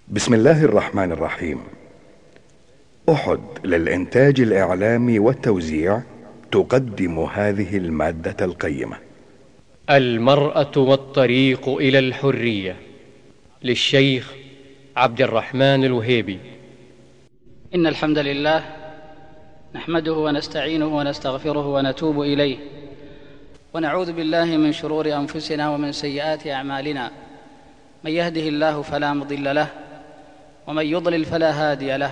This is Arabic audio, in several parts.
بسم الله الرحمن الرحيم. أحد للإنتاج الإعلامي والتوزيع تقدم هذه المادة القيمة: المرأة والطريق إلى الحرية، للشيخ عبد الرحمن الوهيبي. إن الحمد لله نحمده ونستعينه ونستغفره ونتوب إليه، ونعوذ بالله من شرور أنفسنا ومن سيئات أعمالنا. من يهده الله فلا مضل له، ومن يضلل فلا هادي له،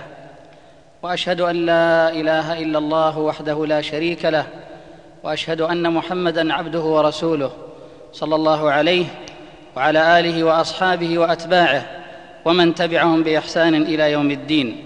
وأشهد أن لا إله إلا الله وحده لا شريك له، وأشهد أن محمدًا عبده ورسوله صلى الله عليه وعلى آله وأصحابه وأتباعه ومن تبعهم بإحسان إلى يوم الدين.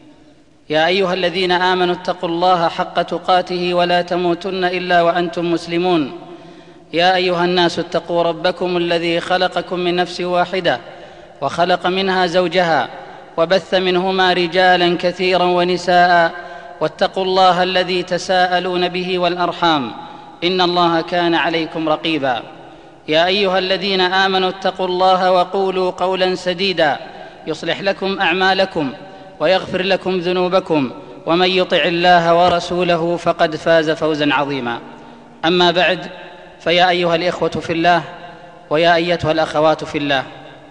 يا أيها الذين آمنوا اتقوا الله حق تقاته ولا تموتن إلا وأنتم مسلمون. يا أيها الناس اتقوا ربكم الذي خلقكم من نفس واحدة وخلق منها زوجها وبث منهما رجالا كثيرا ونساء، واتقوا الله الذي تساءلون به والأرحام، إن الله كان عليكم رقيبا. يا أيها الذين آمنوا اتقوا الله وقولوا قولا سديدا يصلح لكم أعمالكم ويغفر لكم ذنوبكم، ومن يطع الله ورسوله فقد فاز فوزا عظيما. أما بعد، فيا أيها الإخوة في الله ويا أيتها الأخوات في الله،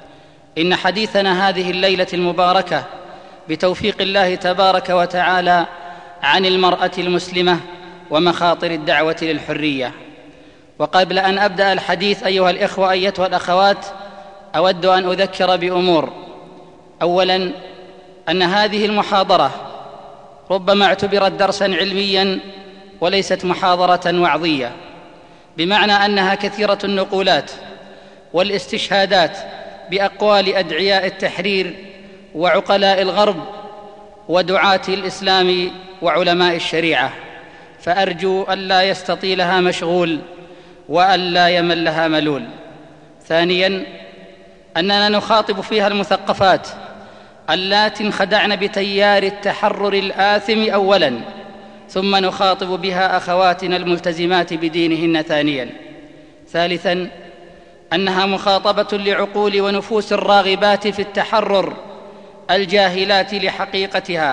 إن حديثنا هذه الليلة المباركة بتوفيق الله تبارك وتعالى عن المرأة المسلمة ومخاطر الدعوة للحرية. وقبل أن أبدأ الحديث أيها الإخوة أيتها الأخوات، أود أن أذكر بأمور. أولاً، أن هذه المحاضرة ربما اعتبرت درساً علمياً وليست محاضرة وعظية، بمعنى أنها كثيرة النقولات والاستشهادات بأقوال أدعياء التحرير وعقلاء الغرب ودعاة الإسلام وعلماء الشريعة، فأرجو ألا يستطيلها مشغول وألا يملها ملول. ثانياً، أننا نخاطب فيها المثقفات اللاتي انخدعن بتيار التحرر الآثم أولاً، ثم نخاطب بها أخواتنا الملتزمات بدينهن ثانياً. ثالثاً، أنها مخاطبة لعقول ونفوس الراغبات في التحرر الجاهلات لحقيقتها،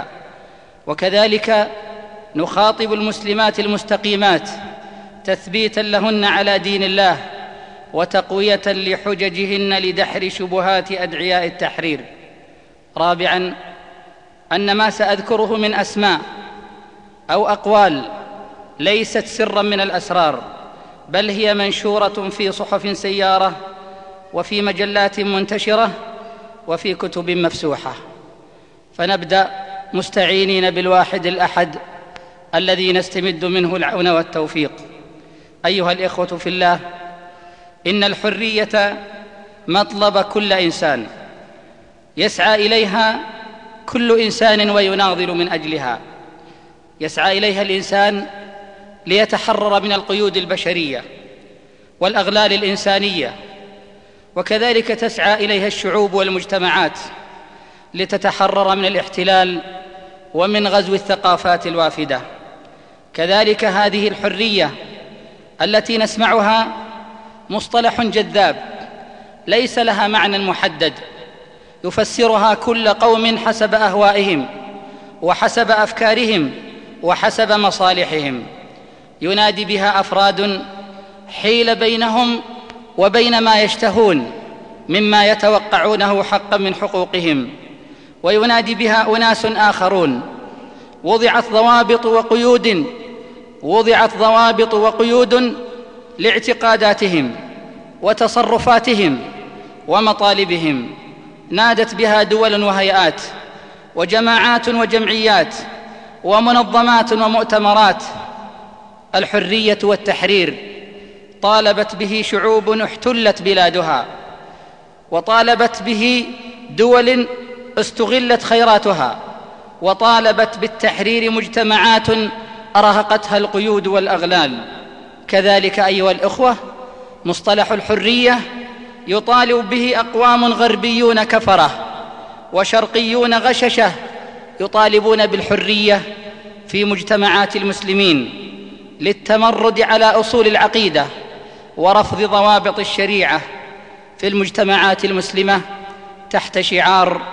وكذلك نخاطب المسلمات المستقيمات تثبيتاً لهن على دين الله وتقوية لحججهن لدحر شبهات أدعياء التحرير. رابعاً، أن ما سأذكره من أسماء أو أقوال ليست سراً من الأسرار، بل هي منشورة في صحف سيارة وفي مجلات منتشرة وفي كتب مفسوحة. فنبدأ مستعينين بالواحد الأحد الذي نستمد منه العون والتوفيق. أيها الإخوة في الله، إن الحرية مطلب كل إنسان، يسعى إليها كل إنسان ويناضل من أجلها. يسعى إليها الإنسان ليتحرر من القيود البشرية والأغلال الإنسانية، وكذلك تسعى إليها الشعوب والمجتمعات لتتحرر من الاحتلال ومن غزو الثقافات الوافدة. كذلك هذه الحرية التي نسمعها مصطلح جذاب ليس لها معنى محدد، يفسرها كل قوم حسب أهوائهم وحسب أفكارهم وحسب مصالحهم. ينادي بها أفراد حيل بينهم وبين ما يشتهون مما يتوقعونه حقا من حقوقهم، وينادي بها أناس آخرون وضعت ضوابط وقيود لاعتقاداتهم وتصرفاتهم ومطالبهم. نادت بها دول وهيئات وجماعات وجمعيات ومنظمات ومؤتمرات. الحرية والتحرير طالبت به شعوب احتلت بلادها، وطالبت به دول استغلت خيراتها، وطالبت بالتحرير مجتمعات أرهقتها القيود والأغلال. كذلك أيها الإخوة، مصطلح الحرية يطالب به أقوام غربيون كفرة وشرقيون غششة يطالبون بالحرية في مجتمعات المسلمين للتمرد على أصول العقيدة ورفض ضوابط الشريعة في المجتمعات المسلمة تحت شعار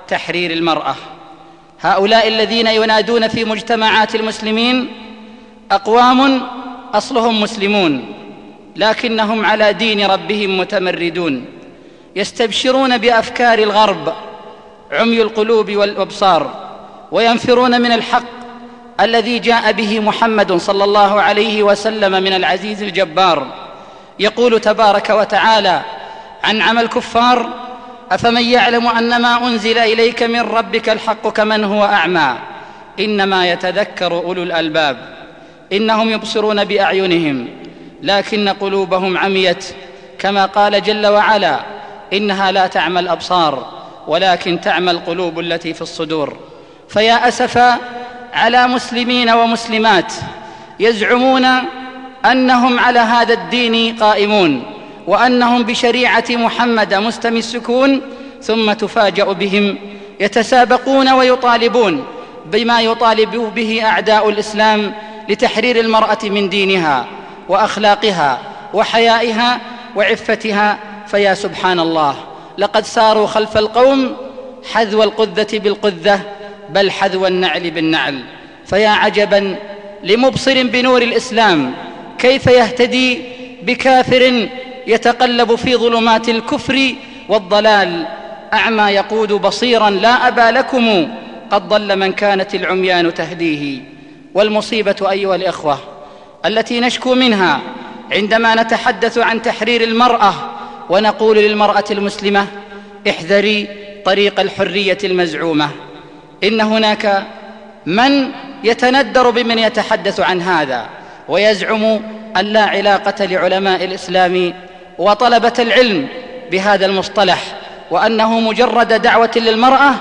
تحرير المرأة. هؤلاء الذين ينادون في مجتمعات المسلمين أقوام أصلهم مسلمون لكنهم على دين ربهم متمردون، يستبشرون بأفكار الغرب عمي القلوب والأبصار، وينفرون من الحق الذي جاء به محمد صلى الله عليه وسلم من العزيز الجبار. يقول تبارك وتعالى عن عمل الكفار: أفمن يعلم أن ما أنزل إليك من ربك الحق كمن هو أعمى إنما يتذكر أولو الألباب إنهم يبصرون بأعينهم لكن قلوبهم عميت كما قال جل وعلا: إنها لا تعمى الأبصار ولكن تعمى القلوب التي في الصدور. فيا أسفا على مسلمين ومسلمات يزعمون أنهم على هذا الدين قائمون وأنهم بشريعة محمد مستمسكون، ثم تفاجأ بهم يتسابقون ويطالبون بما يطالب به أعداء الإسلام لتحرير المرأة من دينها وأخلاقها وحيائها وعفتها. فيا سبحان الله، لقد ساروا خلف القوم حذو القذة بالقذة بل حذو النعل بالنعل. فيا عجبا لمبصر بنور الإسلام كيف يهتدي بكافر يتقلب في ظلمات الكفر والضلال، أعمى يقود بصيرا لا أبا لكم قد ضل من كانت العميان تهديه. والمصيبة أيها الإخوة التي نشكو منها عندما نتحدث عن تحرير المرأة ونقول للمرأة المسلمة: احذري طريق الحرية المزعومة. إن هناك من يتندر بمن يتحدث عن هذا ويزعم أن لا علاقة لعلماء الإسلام وطلبة العلم بهذا المصطلح، وأنه مجرد دعوة للمرأة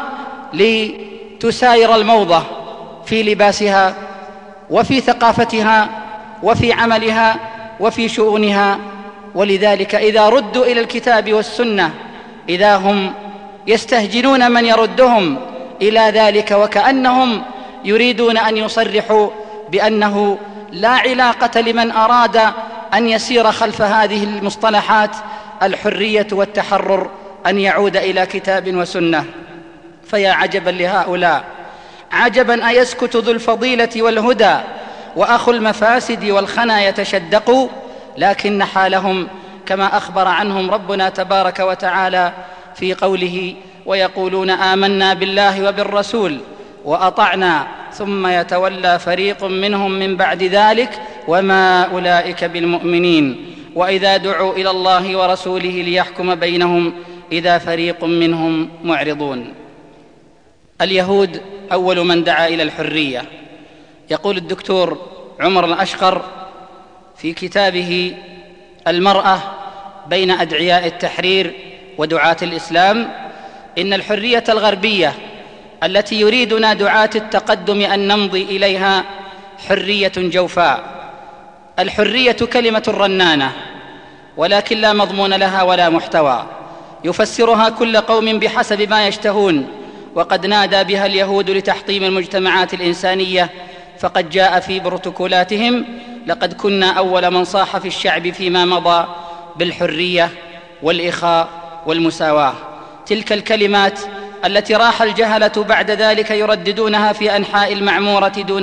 لتساير الموضة في لباسها وفي ثقافتها وفي عملها وفي شؤونها. ولذلك إذا ردوا إلى الكتاب والسنة إذا هم يستهجنون من يردهم إلى ذلك، وكأنهم يريدون أن يصرحوا بأنه لا علاقة لمن أراد أن يسير خلف هذه المصطلحات الحرية والتحرر أن يعود إلى كتاب وسنة. فيا عجبا لهؤلاء، عجبا أيسكت ذو الفضيلة والهدى وأخو المفاسد والخنا يتشدقوا، لكن حالهم كما أخبر عنهم ربنا تبارك وتعالى في قوله: ويقولون آمنا بالله وبالرسول وأطعنا ثم يتولى فريق منهم من بعد ذلك وما أولئك بالمؤمنين وإذا دعوا إلى الله ورسوله ليحكم بينهم إذا فريق منهم معرضون. اليهود أول من دعا إلى الحرية. يقول الدكتور عمر الأشقر في كتابه المرأة بين أدعياء التحرير ودعاة الإسلام: إن الحرية الغربية التي يريدنا دعاة التقدم أن نمضي إليها حرية جوفاء. الحرية كلمة رنانة ولكن لا مضمون لها ولا محتوى، يفسرها كل قوم بحسب ما يشتهون، وقد نادى بها اليهود لتحطيم المجتمعات الإنسانية، فقد جاء في بروتوكولاتهم: لقد كنا أول من صاح في الشعب فيما مضى بالحرية والإخاء والمساواة. تلك الكلمات التي راح الجهلة بعد ذلك يرددونها في أنحاء المعمورة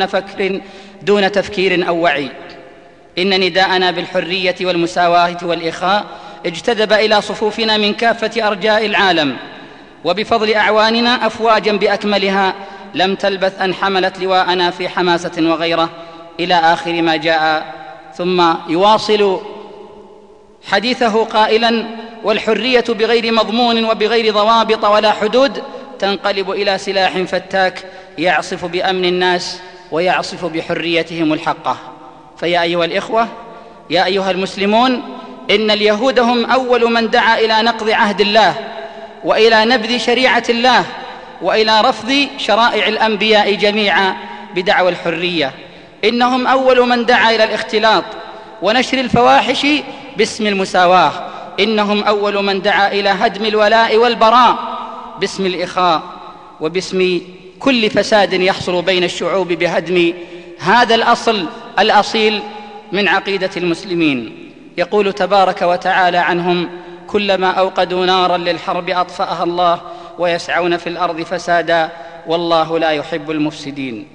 دون تفكير أو وعي. إن نداءنا بالحرية والمساواة والإخاء اجتذب إلى صفوفنا من كافة أرجاء العالم، وبفضل أعواننا أفواجا بأكملها لم تلبث أن حملت لواءنا في حماسة وغيرة إلى آخر ما جاء. ثم يواصل حديثه قائلا: والحرية بغير مضمون وبغير ضوابط ولا حدود تنقلب إلى سلاح فتاك يعصف بأمن الناس ويعصف بحريتهم الحقة. فيا أيها الإخوة، يا أيها المسلمون، إن اليهود هم أول من دعا إلى نقض عهد الله وإلى نبذ شريعة الله وإلى رفض شرائع الأنبياء جميعا بدعوى الحرية. إنهم أول من دعا إلى الاختلاط ونشر الفواحش باسم المساواة. إنهم أول من دعا إلى هدم الولاء والبراء باسم الإخاء وباسم كل فساد يحصل بين الشعوب بهدم هذا الأصل الأصيل من عقيدة المسلمين. يقول تبارك وتعالى عنهم: كلما أوقدوا نارا للحرب أطفأها الله ويسعون في الأرض فسادا والله لا يحب المفسدين.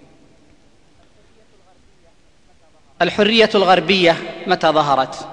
الحرية الغربية متى ظهرت؟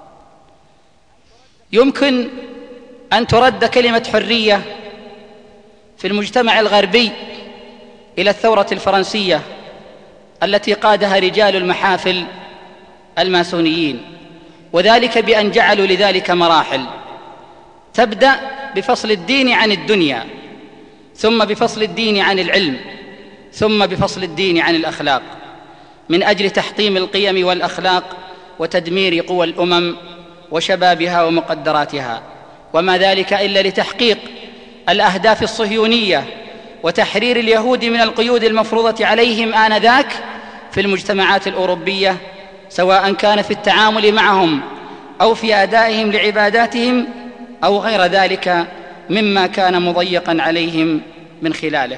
يمكن أن ترد كلمة حرية في المجتمع الغربي إلى الثورة الفرنسية التي قادها رجال المحافل الماسونيين، وذلك بأن جعلوا لذلك مراحل تبدأ بفصل الدين عن الدنيا، ثم بفصل الدين عن العلم، ثم بفصل الدين عن الأخلاق، من أجل تحطيم القيم والأخلاق وتدمير قوى الأمم وشبابها ومقدراتها، وما ذلك إلا لتحقيق الأهداف الصهيونية وتحرير اليهود من القيود المفروضة عليهم آنذاك في المجتمعات الأوروبية، سواء كان في التعامل معهم أو في أدائهم لعباداتهم أو غير ذلك مما كان مضيقا عليهم من خلاله.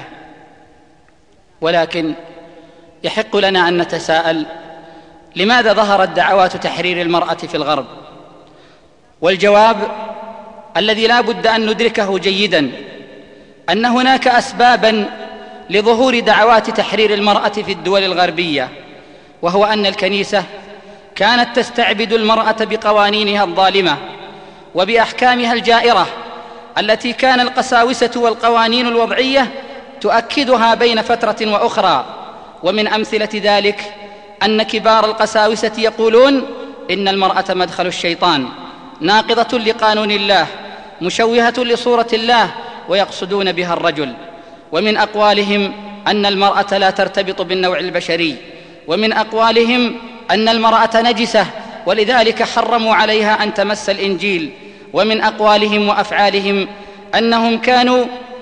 ولكن يحق لنا أن نتساءل: لماذا ظهرت دعوات تحرير المرأة في الغرب؟ والجواب الذي لا بد أن ندركه جيداً أن هناك أسباباً لظهور دعوات تحرير المرأة في الدول الغربية، وهو أن الكنيسة كانت تستعبد المرأة بقوانينها الظالمة وبأحكامها الجائرة التي كان القساوسة والقوانين الوضعية تؤكدها بين فترة وأخرى. ومن أمثلة ذلك أن كبار القساوسة يقولون إن المرأة مدخل الشيطان، ناقضة لقانون الله، مشوهة لصورة الله، ويقصدون بها الرجل. ومن أقوالهم أن المرأة لا ترتبط بالنوع البشري، ومن أقوالهم أن المرأة نجسة ولذلك حرموا عليها أن تمس الإنجيل. ومن أقوالهم وأفعالهم أنهم كانوا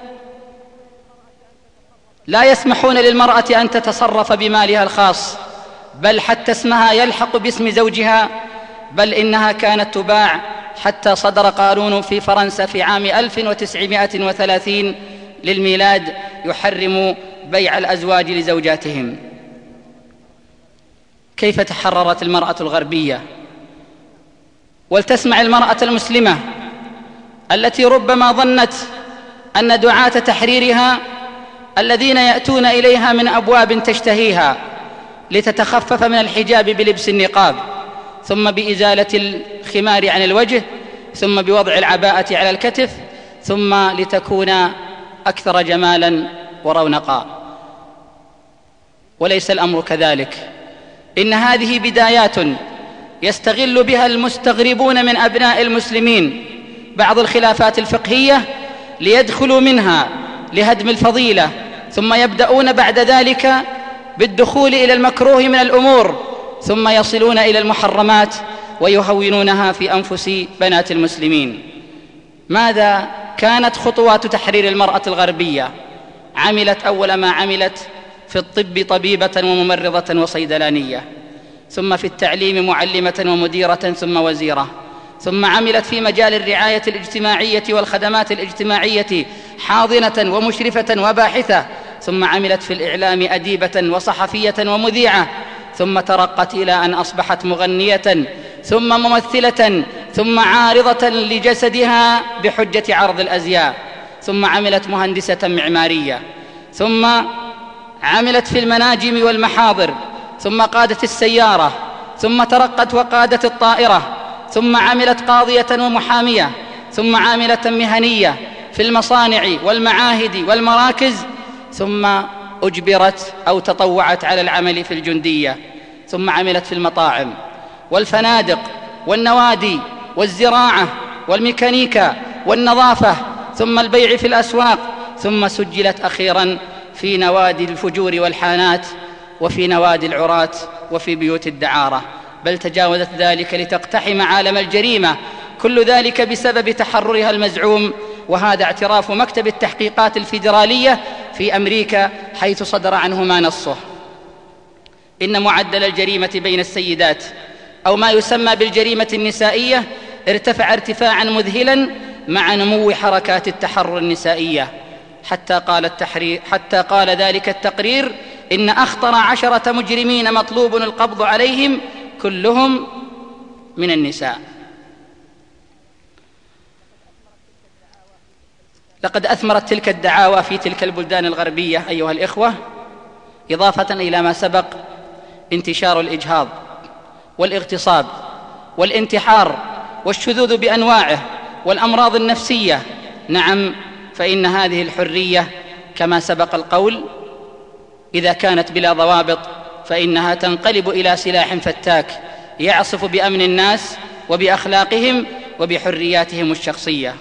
لا يسمحون للمرأة أن تتصرف بمالها الخاص، بل حتى اسمها يلحق باسم زوجها، بل إنها كانت تباع، حتى صدر قانون في فرنسا في عام 1930 للميلاد يحرم بيع الأزواج لزوجاتهم. كيف تحررت المرأة الغربية؟ ولتسمع المرأة المسلمة التي ربما ظنت أن دعاة تحريرها الذين يأتون إليها من أبواب تشتهيها لتتخفف من الحجاب بلبس النقاب، ثم بإزالة الخمار عن الوجه، ثم بوضع العباءة على الكتف، ثم لتكون أكثر جمالا ورونقا. وليس الأمر كذلك، إن هذه بدايات يستغل بها المستغربون من أبناء المسلمين بعض الخلافات الفقهية ليدخلوا منها لهدم الفضيلة، ثم يبدأون بعد ذلك بالدخول إلى المكروه من الأمور، ثم يصلون إلى المحرمات ويهونونها في أنفس بنات المسلمين. ماذا كانت خطوات تحرير المرأة الغربية؟ عملت أول ما عملت في الطب طبيبة وممرضة وصيدلانية، ثم في التعليم معلمة ومديرة ثم وزيرة، ثم عملت في مجال الرعاية الاجتماعية والخدمات الاجتماعية حاضنة ومشرفة وباحثة، ثم عملت في الإعلام أديبة وصحفية ومذيعة، ثم ترقت إلى أن أصبحت مغنية، ثم ممثلة، ثم عارضة لجسدها بحجة عرض الأزياء، ثم عملت مهندسة معمارية، ثم عملت في المناجم والمحاضر، ثم قادت السيارة، ثم ترقت وقادت الطائرة، ثم عملت قاضية ومحامية، ثم عاملة مهنية في المصانع والمعاهد والمراكز، ثم أجبرت أو تطوعت على العمل في الجندية، ثم عملت في المطاعم والفنادق والنوادي والزراعة والميكانيكا والنظافة، ثم البيع في الأسواق، ثم سجلت أخيراً في نوادي الفجور والحانات، وفي نوادي العراة، وفي بيوت الدعارة، بل تجاوزت ذلك لتقتحم عالم الجريمة، كل ذلك بسبب تحررها المزعوم. وهذا اعتراف مكتب التحقيقات الفيدرالية في أمريكا، حيث صدر عنه ما نصه: إن معدل الجريمة بين السيدات أو ما يسمى بالجريمة النسائية ارتفع ارتفاعا مذهلا مع نمو حركات التحرر النسائية، حتى قال ذلك التقرير: إن أخطر 10 مجرمين مطلوب القبض عليهم كلهم من النساء. لقد أثمرت تلك الدعاوى في تلك البلدان الغربية أيها الإخوة، إضافة إلى ما سبق، انتشار الإجهاض والاغتصاب والانتحار والشذوذ بأنواعه والأمراض النفسية. نعم، فإن هذه الحرية كما سبق القول إذا كانت بلا ضوابط فإنها تنقلب إلى سلاح فتاك يعصف بأمن الناس وبأخلاقهم وبحرياتهم الشخصية.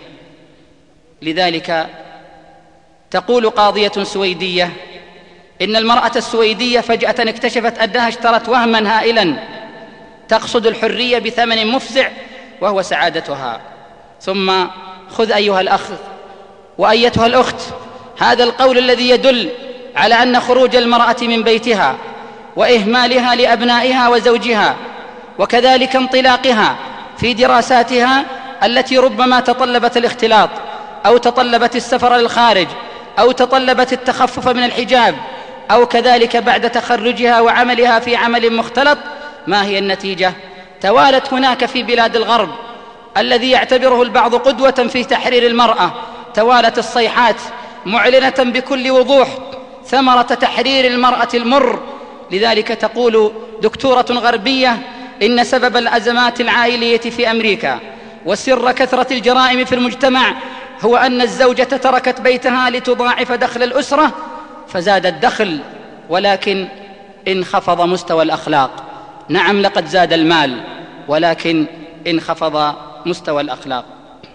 لذلك تقول قاضية سويدية إن المرأة السويدية فجأة اكتشفت أنها اشترت وهما هائلا تقصد الحرية بثمن مفزع وهو سعادتها. ثم خذ أيها الأخ وأيتها الأخت هذا القول الذي يدل على أن خروج المرأة من بيتها وإهمالها لأبنائها وزوجها وكذلك انطلاقها في دراساتها التي ربما تطلبت الاختلاط أو تطلبت السفر للخارج أو تطلبت التخفف من الحجاب أو كذلك بعد تخرجها وعملها في عمل مختلط، ما هي النتيجة؟ توالت هناك في بلاد الغرب الذي يعتبره البعض قدوة في تحرير المرأة، توالت الصيحات معلنة بكل وضوح ثمرة تحرير المرأة المر. لذلك تقول دكتورة غربية إن سبب الأزمات العائلية في أمريكا وسر كثرة الجرائم في المجتمع هو أن الزوجة تركت بيتها لتضاعف دخل الأسرة، فزاد الدخل ولكن انخفض مستوى الأخلاق. نعم، لقد زاد المال ولكن انخفض مستوى الأخلاق.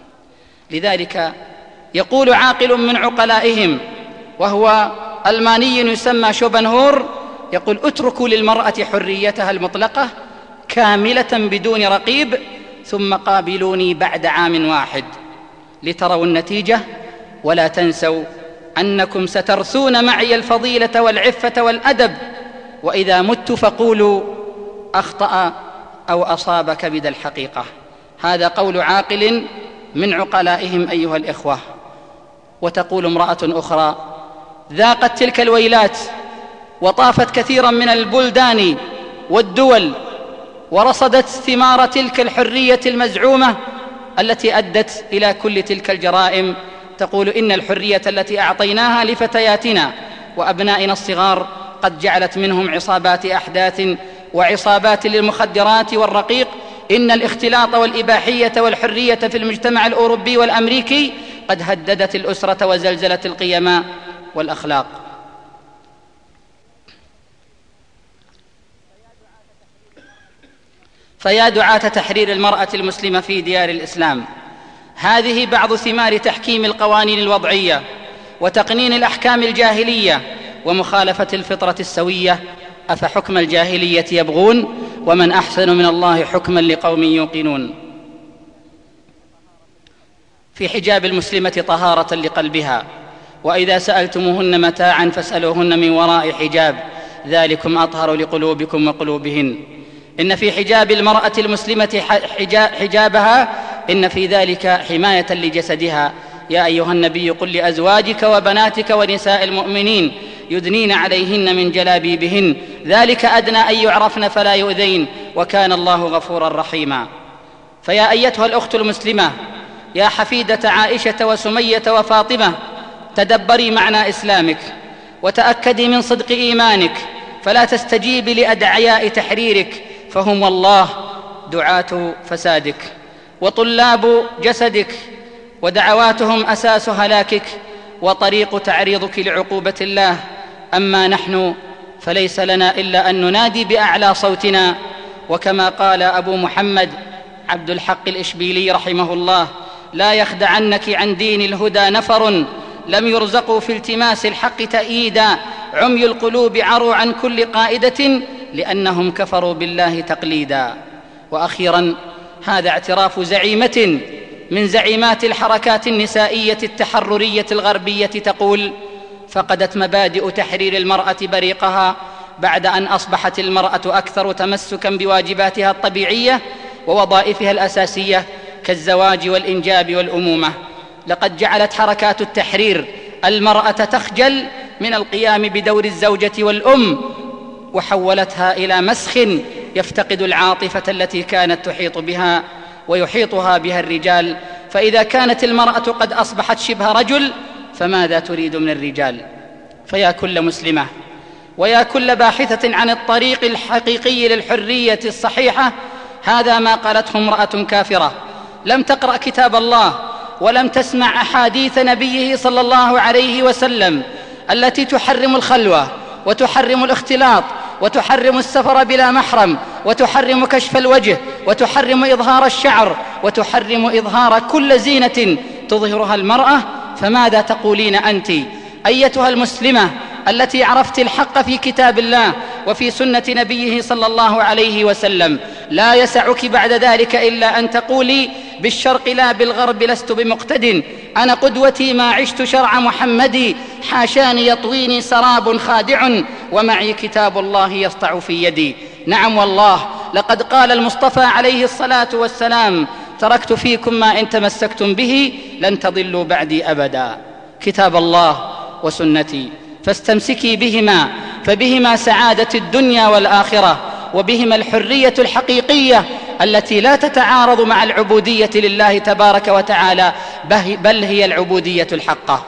لذلك يقول عاقل من عقلائهم وهو ألماني يسمى شوبنهور، يقول: اتركوا للمرأة حريتها المطلقة كاملة بدون رقيب ثم قابلوني بعد عام واحد لتروا النتيجة، ولا تنسوا أنكم سترثون معي الفضيلة والعفة والأدب، وإذا مت فقولوا أخطأ أو أصاب كبد الحقيقة. هذا قول عاقل من عقلائهم أيها الإخوة. وتقول امرأة أخرى: ذاقت تلك الويلات وطافت كثيرا من البلدان والدول ورصدت ثمار تلك الحرية المزعومة التي أدت إلى كل تلك الجرائم. تقول: إن الحرية التي أعطيناها لفتياتنا وأبنائنا الصغار قد جعلت منهم عصابات أحداث وعصابات للمخدرات والرقيق. إن الاختلاط والإباحية والحرية في المجتمع الأوروبي والأمريكي قد هددت الأسرة وزلزلت القيم والأخلاق. فيا دعاة تحرير المرأة المسلمة في ديار الإسلام، هذه بعض ثمار تحكيم القوانين الوضعية وتقنين الأحكام الجاهلية ومخالفة الفطرة السوية. أفحكم الجاهلية يبغون ومن أحسن من الله حكما لقوم يوقنون. في حجاب المسلمة طهارة لقلبها، وإذا سألتموهن متاعا فاسألوهن من وراء حجاب ذلكم أطهر لقلوبكم وقلوبهن. إن في حجاب المرأة المسلمة حجابها إن في ذلك حماية لجسدها. يا أيها النبي قل لأزواجك وبناتك ونساء المؤمنين يدنين عليهن من جلابيبهن ذلك أدنى أن يعرفن فلا يؤذين وكان الله غفورا رحيما. فيا أيتها الأخت المسلمة، يا حفيدة عائشة وسمية وفاطمة، تدبري معنى إسلامك وتأكدي من صدق إيمانك، فلا تستجيبي لأدعياء تحريرك، فهم والله دعاة فسادك وطلاب جسدك، ودعواتهم أساس هلاكك وطريق تعريضك لعقوبة الله. أما نحن فليس لنا إلا أن ننادي بأعلى صوتنا، وكما قال أبو محمد عبد الحق الإشبيلي رحمه الله: لا يخدعنك عن دين الهدى نفر لم يرزقوا في التماس الحق تأييدا، عمي القلوب عروا عن كل قائدة لأنهم كفروا بالله تقليدا. وأخيرا، هذا اعتراف زعيمة من زعيمات الحركات النسائية التحررية الغربية تقول: فقدت مبادئ تحرير المرأة بريقها بعد أن أصبحت المرأة أكثر تمسكا بواجباتها الطبيعية ووظائفها الأساسية كالزواج والإنجاب والأمومة. لقد جعلت حركات التحرير المرأة تخجل من القيام بدور الزوجة والأم، وحولتها إلى مسخ يفتقد العاطفة التي كانت تحيط بها ويحيطها بها الرجال. فإذا كانت المرأة قد أصبحت شبه رجل فماذا تريد من الرجال؟ فيا كل مسلمة ويا كل باحثة عن الطريق الحقيقي للحرية الصحيحة، هذا ما قالته امرأة كافرة لم تقرأ كتاب الله ولم تسمع أحاديث نبيه صلى الله عليه وسلم التي تحرم الخلوة وتحرم الاختلاط وتحرم السفر بلا محرم وتحرم كشف الوجه وتحرم إظهار الشعر وتحرم إظهار كل زينة تظهرها المرأة. فماذا تقولين أنت أيتها المسلمة التي عرفت الحق في كتاب الله وفي سنة نبيه صلى الله عليه وسلم؟ لا يسعك بعد ذلك إلا أن تقولي بالشرق لا بالغرب لست بمقتد، أنا قدوتي ما عشت شرع محمد، حاشاني يطويني سراب خادع ومعي كتاب الله يسطع في يدي. نعم والله، لقد قال المصطفى عليه الصلاة والسلام: تركت فيكم ما إن تمسكتم به لن تضلوا بعدي أبدا، كتاب الله وسنتي، فاستمسكي بهما، فبهما سعادة الدنيا والآخرة، وبهما الحرية الحقيقية التي لا تتعارض مع العبودية لله تبارك وتعالى، بل هي العبودية الحقة.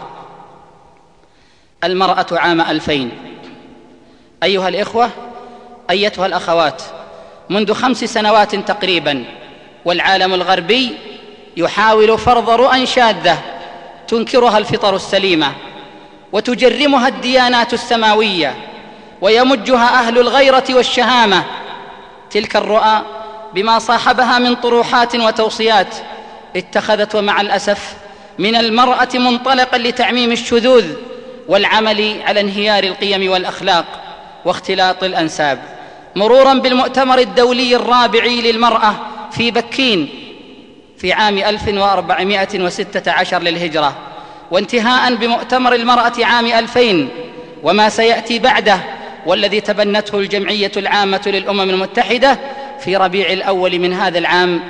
المرأة عام 2000. أيها الإخوة، أيتها الأخوات، منذ 5 سنوات تقريبا والعالم الغربي يحاول فرض رؤى شاذة تنكرها الفطر السليمة وتجرمها الديانات السماوية ويمجها أهل الغيرة والشهامة. تلك الرؤى بما صاحبها من طروحات وتوصيات اتخذت ومع الأسف من المرأة منطلقا لتعميم الشذوذ والعمل على انهيار القيم والأخلاق واختلاط الأنساب، مرورا بالمؤتمر الدولي الرابع للمرأة في بكين في عام 1416 للهجرة، وانتهاء بمؤتمر المرأة عام 2000 وما سيأتي بعده، والذي تبنته الجمعية العامة للأمم المتحدة في ربيع الأول من هذا العام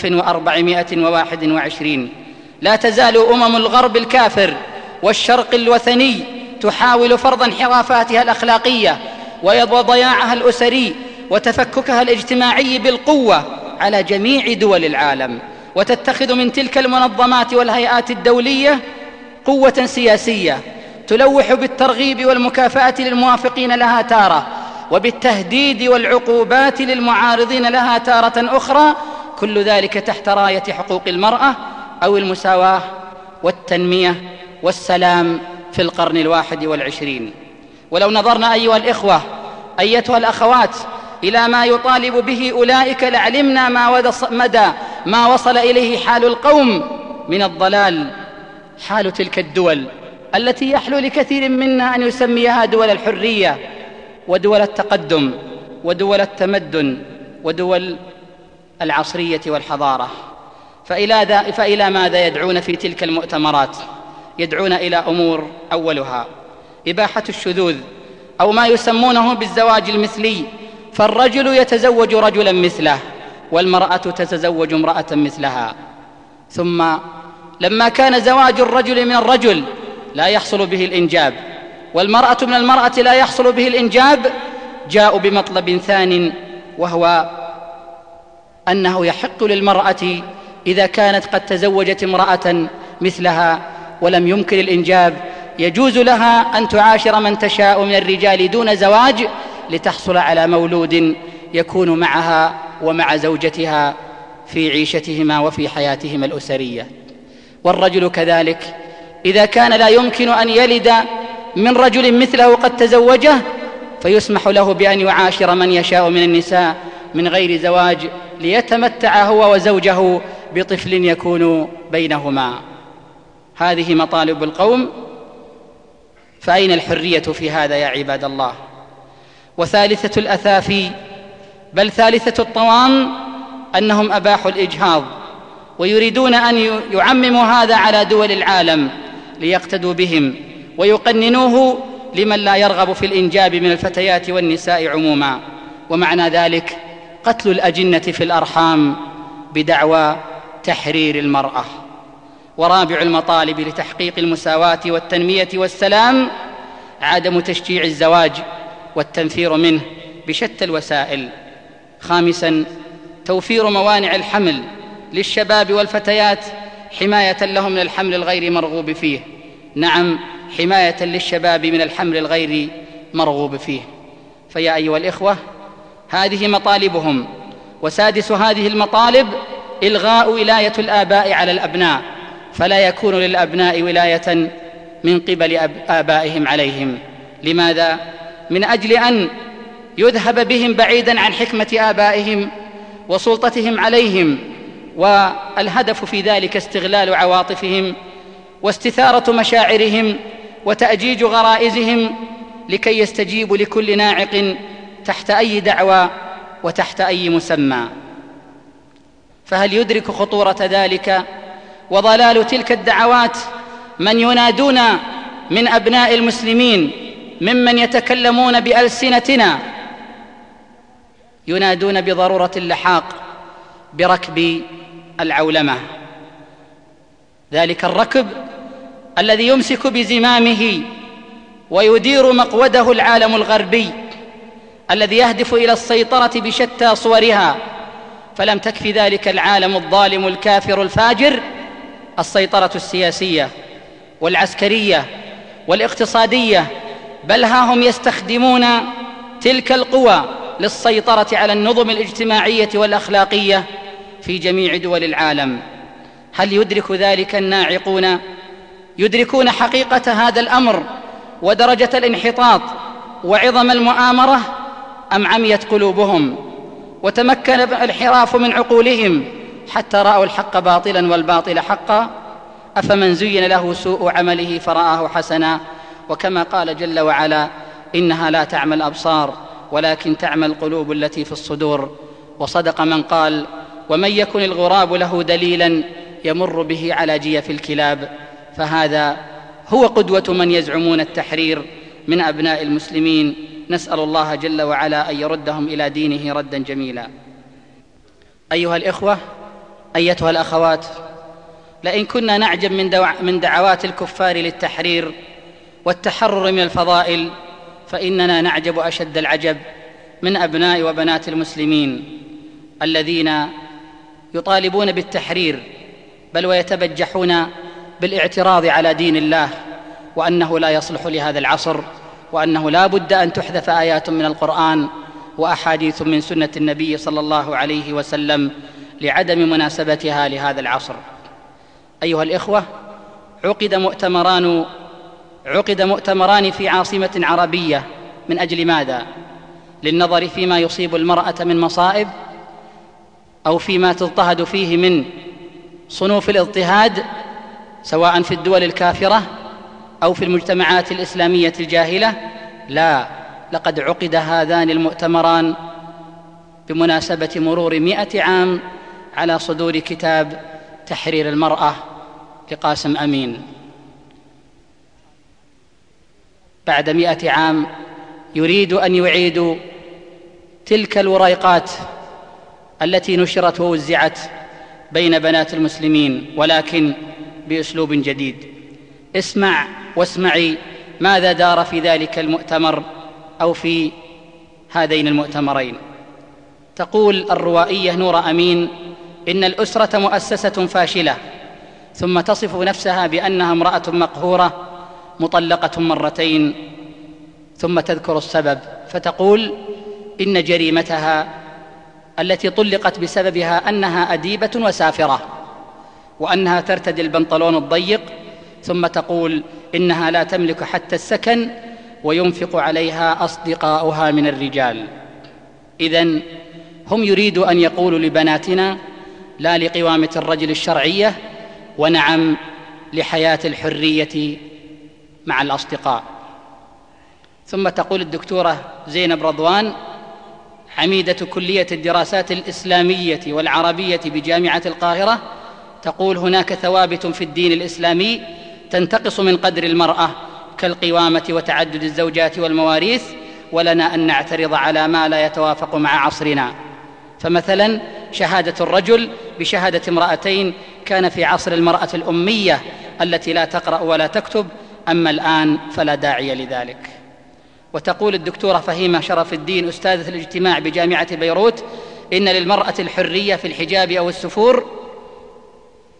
1421. لا تزال أمم الغرب الكافر والشرق الوثني تحاول فرض انحرافاتها الأخلاقية وضياعها الأسري وتفككها الاجتماعي بالقوة على جميع دول العالم، وتتخذ من تلك المنظمات والهيئات الدولية قوة سياسية تلوح بالترغيب والمكافأة للموافقين لها تارة، وبالتهديد والعقوبات للمعارضين لها تارة أخرى، كل ذلك تحت راية حقوق المرأة أو المساواة والتنمية والسلام في القرن 21. ولو نظرنا أيها الإخوة أيتها الأخوات إلى ما يطالب به أولئك لعلمنا مدى ما وصل إليه حال القوم من الضلال. حال تلك الدول التي يحلو لكثير منا أن يسميها دول الحرية ودول التقدم ودول التمدن ودول العصرية والحضارة. فإلى ماذا يدعون في تلك المؤتمرات؟ يدعون إلى أمور أولها إباحة الشذوذ أو ما يسمونه بالزواج المثلي، فالرجل يتزوج رجلا مثله والمرأة تتزوج امرأة مثلها. ثم لما كان زواج الرجل من الرجل لا يحصل به الإنجاب والمرأة من المرأة لا يحصل به الإنجاب، جاءوا بمطلب ثان، وهو أنه يحق للمرأة إذا كانت قد تزوجت امرأة مثلها ولم يمكن الإنجاب، يجوز لها أن تعاشر من تشاء من الرجال دون زواج لتحصل على مولود يكون معها ومع زوجتها في عيشتهما وفي حياتهما الأسرية. والرجل كذلك إذا كان لا يمكن أن يلد من رجل مثله قد تزوجه فيسمح له بأن يعاشر من يشاء من النساء من غير زواج ليتمتع هو وزوجه بطفل يكون بينهما. هذه مطالب القوم، فأين الحرية في هذا يا عباد الله؟ وثالثة الأثافي بل ثالثة الطوام أنهم أباحوا الإجهاض، ويريدون أن يعمموا هذا على دول العالم ليقتدوا بهم ويقننوه لمن لا يرغب في الإنجاب من الفتيات والنساء عموما، ومعنى ذلك قتل الأجنة في الأرحام بدعوى تحرير المرأة. ورابع المطالب لتحقيق المساواة والتنمية والسلام عدم تشجيع الزواج والتنفير منه بشتى الوسائل. خامسا توفير موانع الحمل للشباب والفتيات حماية لهم من الحمل الغير مرغوب فيه. نعم، حماية للشباب من الحمل الغير مرغوب فيه. فيا أيها الإخوة، هذه مطالبهم، وسادس هذه المطالب إلغاء ولاية الآباء على الأبناء، فلا يكون للأبناء ولاية من قبل آبائهم عليهم. لماذا؟ من أجل أن يذهب بهم بعيداً عن حكمة آبائهم وسلطتهم عليهم، والهدف في ذلك استغلال عواطفهم واستثارة مشاعرهم وتأجيج غرائزهم لكي يستجيبوا لكل ناعق تحت أي دعوى وتحت أي مسمى. فهل يدرك خطورة ذلك وضلال تلك الدعوات من ينادون من أبناء المسلمين ممن يتكلمون بألسنتنا، ينادون بضرورة اللحاق بركب العولمة، ذلك الركب الذي يمسك بزمامه ويدير مقوده العالم الغربي الذي يهدف إلى السيطرة بشتى صورها. فلم تكف ذلك العالم الظالم الكافر الفاجر السيطرة السياسية والعسكرية والاقتصادية، بل ها هم يستخدمون تلك القوى للسيطرة على النظم الاجتماعية والأخلاقية في جميع دول العالم. هل يدرك ذلك الناعقون؟ يدركون حقيقة هذا الأمر ودرجة الانحطاط وعظم المؤامرة، أم عميت قلوبهم وتمكن الانحراف من عقولهم حتى رأوا الحق باطلا والباطل حقا؟ أفمن زين له سوء عمله فرآه حسنا، وكما قال جل وعلا: إنها لا تعمى الأبصار ولكن تعمى القلوب التي في الصدور. وصدق من قال: ومن يكن الغراب له دليلا يمر به على جيف الكلاب. فهذا هو قدوة من يزعمون التحرير من أبناء المسلمين. نسأل الله جل وعلا أن يردهم إلى دينه ردا جميلا. أيها الإخوة، أيتها الأخوات، لئن كنا نعجب من دعوات الكفار للتحرير والتحرر من الفضائل، فإننا نعجب أشد العجب من أبناء وبنات المسلمين الذين يطالبون بالتحرير، بل ويتبجحون بالاعتراض على دين الله، وأنه لا يصلح لهذا العصر، وأنه لا بد أن تحذف آيات من القرآن وأحاديث من سنة النبي صلى الله عليه وسلم لعدم مناسبتها لهذا العصر. أيها الإخوة، عقد مؤتمران في عاصمة عربية. من أجل ماذا؟ للنظر فيما يصيب المرأة من مصائب، أو فيما تضطهد فيه من صنوف الاضطهاد، سواء في الدول الكافرة أو في المجتمعات الإسلامية الجاهلة؟ لا، لقد عقد هذان المؤتمران بمناسبة مرور 100 عام على صدور كتاب تحرير المرأة لقاسم أمين. بعد 100 عام يريد أن يعيد تلك الوريقات التي نشرت ووزعت بين بنات المسلمين، ولكن بأسلوب جديد. اسمع واسمعي ماذا دار في ذلك المؤتمر أو في هذين المؤتمرين. تقول الروائية نورة أمين: إن الأسرة مؤسسة فاشلة، ثم تصف نفسها بأنها امرأة مقهورة مطلقة مرتين، ثم تذكر السبب فتقول إن جريمتها التي طلقت بسببها أنها أديبة وسافرة، وأنها ترتدي البنطلون الضيق، ثم تقول إنها لا تملك حتى السكن وينفق عليها أصدقاؤها من الرجال. إذن هم يريدوا أن يقولوا لبناتنا لا لقوامة الرجل الشرعية، ونعم لحياة الحرية مع الأصدقاء. ثم تقول الدكتورة زينب رضوان عميدة كلية الدراسات الإسلامية والعربية بجامعة القاهرة، تقول هناك ثوابت في الدين الإسلامي تنتقص من قدر المرأة كالقوامة وتعدد الزوجات والمواريث، ولنا أن نعترض على ما لا يتوافق مع عصرنا. فمثلا شهادة الرجل بشهادة امرأتين كان في عصر المرأة الأمية التي لا تقرأ ولا تكتب، أما الآن فلا داعي لذلك. وتقول الدكتورة فهيمة شرف الدين أستاذة الاجتماع بجامعة بيروت إن للمرأة الحرية في الحجاب أو السفور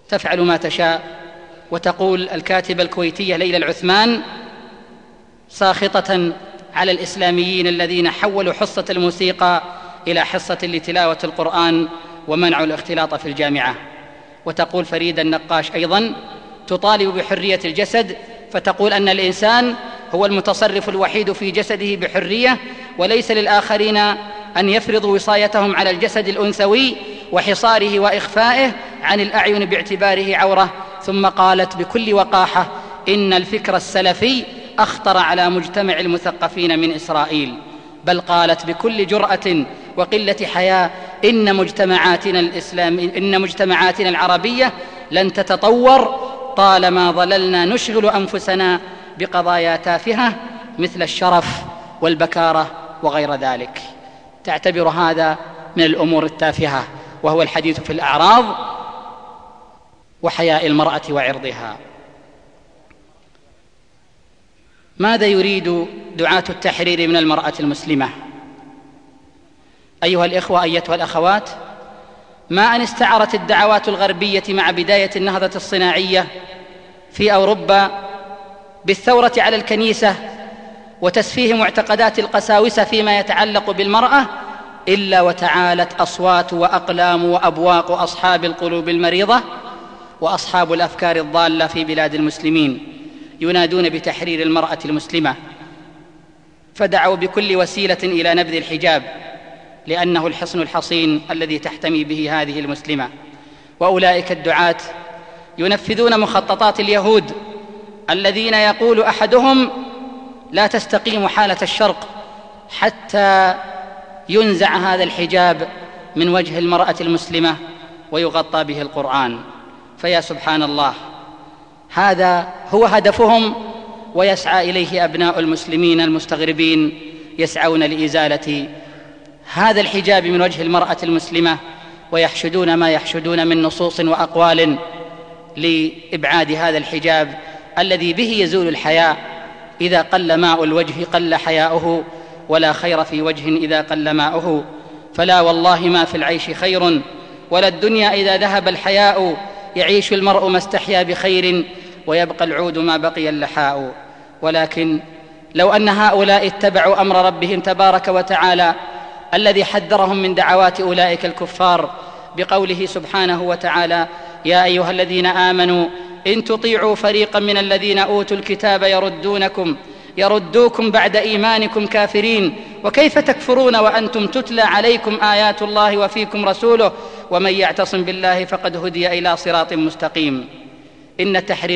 تفعل ما تشاء. وتقول الكاتبة الكويتية ليلى العثمان ساخطة على الإسلاميين الذين حولوا حصة الموسيقى إلى حصة لتلاوة القرآن ومنعوا الاختلاط في الجامعة. وتقول فريدة النقاش أيضا تطالب بحرية الجسد، فتقول أن الإنسان هو المتصرف الوحيد في جسده بحرية، وليس للآخرين أن يفرضوا وصايتهم على الجسد الأنثوي وحصاره وإخفائه عن الأعين باعتباره عورة. ثم قالت بكل وقاحة إن الفكر السلفي أخطر على مجتمع المثقفين من إسرائيل، بل قالت بكل جرأة وقلة حياء إن مجتمعاتنا العربية لن تتطور طالما ظللنا نشغل أنفسنا بقضايا تافهة مثل الشرف والبكارة وغير ذلك. تعتبر هذا من الأمور التافهة، وهو الحديث في الأعراض وحياء المرأة وعرضها. ماذا يريد دعاة التحرير من المرأة المسلمة؟ أيها الإخوة، أيتها الأخوات، ما أن استعرت الدعوات الغربية مع بداية النهضة الصناعية في أوروبا بالثورة على الكنيسة وتسفيه معتقدات القساوسة فيما يتعلق بالمرأة، إلا وتعالت أصوات وأقلام وأبواق أصحاب القلوب المريضة وأصحاب الأفكار الضالة في بلاد المسلمين ينادون بتحرير المرأة المسلمة، فدعوا بكل وسيلة إلى نبذ الحجاب، لأنه الحصن الحصين الذي تحتمي به هذه المسلمة. وأولئك الدعاة ينفذون مخططات اليهود الذين يقول أحدهم لا تستقيم حالة الشرق حتى ينزع هذا الحجاب من وجه المرأة المسلمة ويغطى به القرآن. فيا سبحان الله، هذا هو هدفهم، ويسعى إليه أبناء المسلمين المستغربين، يسعون لإزالة هذا الحجاب من وجه المرأة المسلمة، ويحشدون ما يحشدون من نصوص وأقوال لإبعاد هذا الحجاب الذي به يزول الحياء. إذا قل ماء الوجه قل حياؤه، ولا خير في وجه إذا قل ماؤه. فلا والله ما في العيش خير، ولا الدنيا إذا ذهب الحياء. يعيش المرء ما استحيا بخير، ويبقى العود ما بقي اللحاء. ولكن لو أن هؤلاء اتبعوا أمر ربهم تبارك وتعالى الذي حذرهم من دعوات أولئك الكفار بقوله سبحانه وتعالى: يا أيها الذين آمنوا إن تطيعوا فريقا من الذين أوتوا الكتاب يردوكم بعد إيمانكم كافرين، وكيف تكفرون وأنتم تتلى عليكم آيات الله وفيكم رسوله ومن يعتصم بالله فقد هدي إلى صراط مستقيم. إن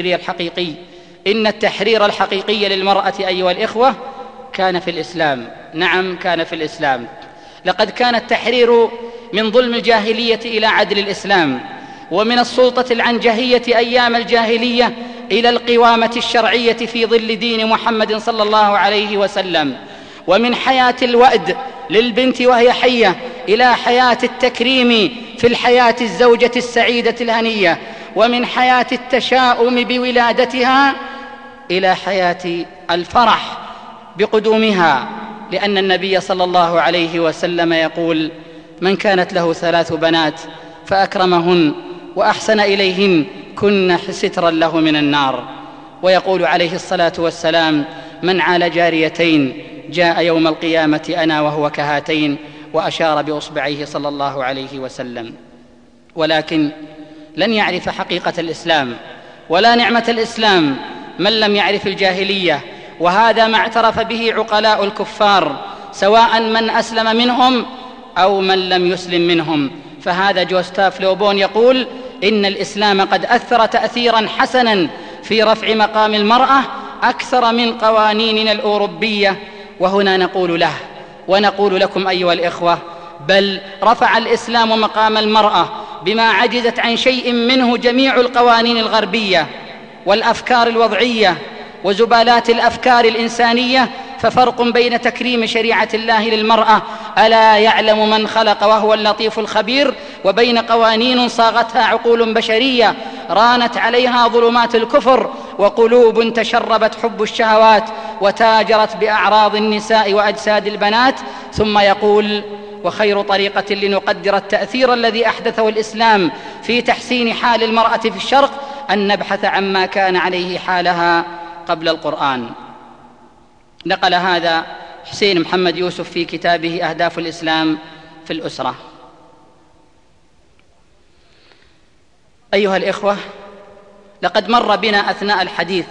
التحرير الحقيقي للمرأة أيها الإخوة كان في الإسلام. نعم، كان في الإسلام. لقد كان التحرير من ظلم الجاهلية إلى عدل الإسلام، ومن السلطة العنجهية أيام الجاهلية إلى القوامة الشرعية في ظل دين محمد صلى الله عليه وسلم، ومن حياة الوأد للبنت وهي حية إلى حياة التكريم في الحياة الزوجة السعيدة الهنية، ومن حياة التشاؤم بولادتها إلى حياة الفرح بقدومها، لأن النبي صلى الله عليه وسلم يقول: من كانت له 3 بنات فأكرمهن وأحسن إليهن كن سترا له من النار. ويقول عليه الصلاة والسلام: من عال جاريتين جاء يوم القيامة أنا وهو كهاتين، وأشار بإصبعيه صلى الله عليه وسلم. ولكن لن يعرف حقيقة الإسلام ولا نعمة الإسلام من لم يعرف الجاهلية، وهذا ما اعترف به عقلاء الكفار، سواء من أسلم منهم أو من لم يسلم منهم. فهذا جوستاف لوبون يقول: إن الإسلام قد أثر تأثيرا حسنا في رفع مقام المرأة أكثر من قوانيننا الأوروبية. وهنا نقول له ونقول لكم أيها الإخوة: بل رفع الإسلام مقام المرأة بما عجزت عن شيء منه جميع القوانين الغربية والأفكار الوضعية وزبالات الأفكار الإنسانية. ففرق بين تكريم شريعة الله للمرأة ألا يعلم من خلق وهو اللطيف الخبير، وبين قوانين صاغتها عقول بشرية رانت عليها ظلمات الكفر، وقلوب تشربت حب الشهوات وتاجرت بأعراض النساء وأجساد البنات. ثم يقول: وخير طريقة لنقدر التأثير الذي أحدثه الإسلام في تحسين حال المرأة في الشرق أن نبحث عما كان عليه حالها قبل القرآن. نقل هذا حسين محمد يوسف في كتابه أهداف الإسلام في الأسرة. أيها الإخوة، لقد مر بنا أثناء الحديث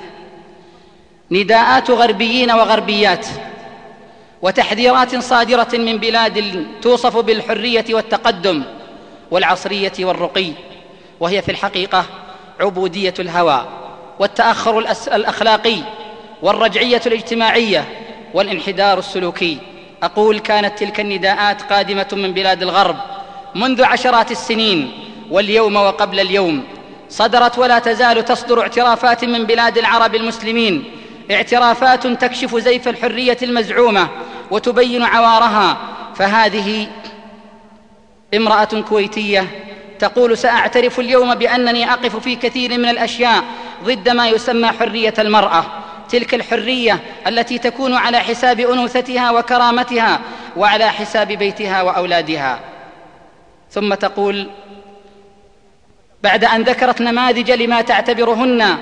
نداءات غربيين وغربيات وتحذيرات صادرة من بلاد توصف بالحرية والتقدم والعصرية والرقي، وهي في الحقيقة عبودية الهوى والتأخر الأخلاقي والرجعية الاجتماعية والانحدار السلوكي. أقول كانت تلك النداءات قادمة من بلاد الغرب منذ عشرات السنين، واليوم وقبل اليوم صدرت ولا تزال تصدر اعترافات من بلاد العرب المسلمين، اعترافات تكشف زيف الحرية المزعومة وتبين عوارها. فهذه امرأة كويتية تقول: سأعترف اليوم بأنني أقف في كثير من الأشياء ضد ما يسمى حرية المرأة، تلك الحرية التي تكون على حساب أنوثتها وكرامتها وعلى حساب بيتها وأولادها. ثم تقول بعد أن ذكرت نماذج لما تعتبرهن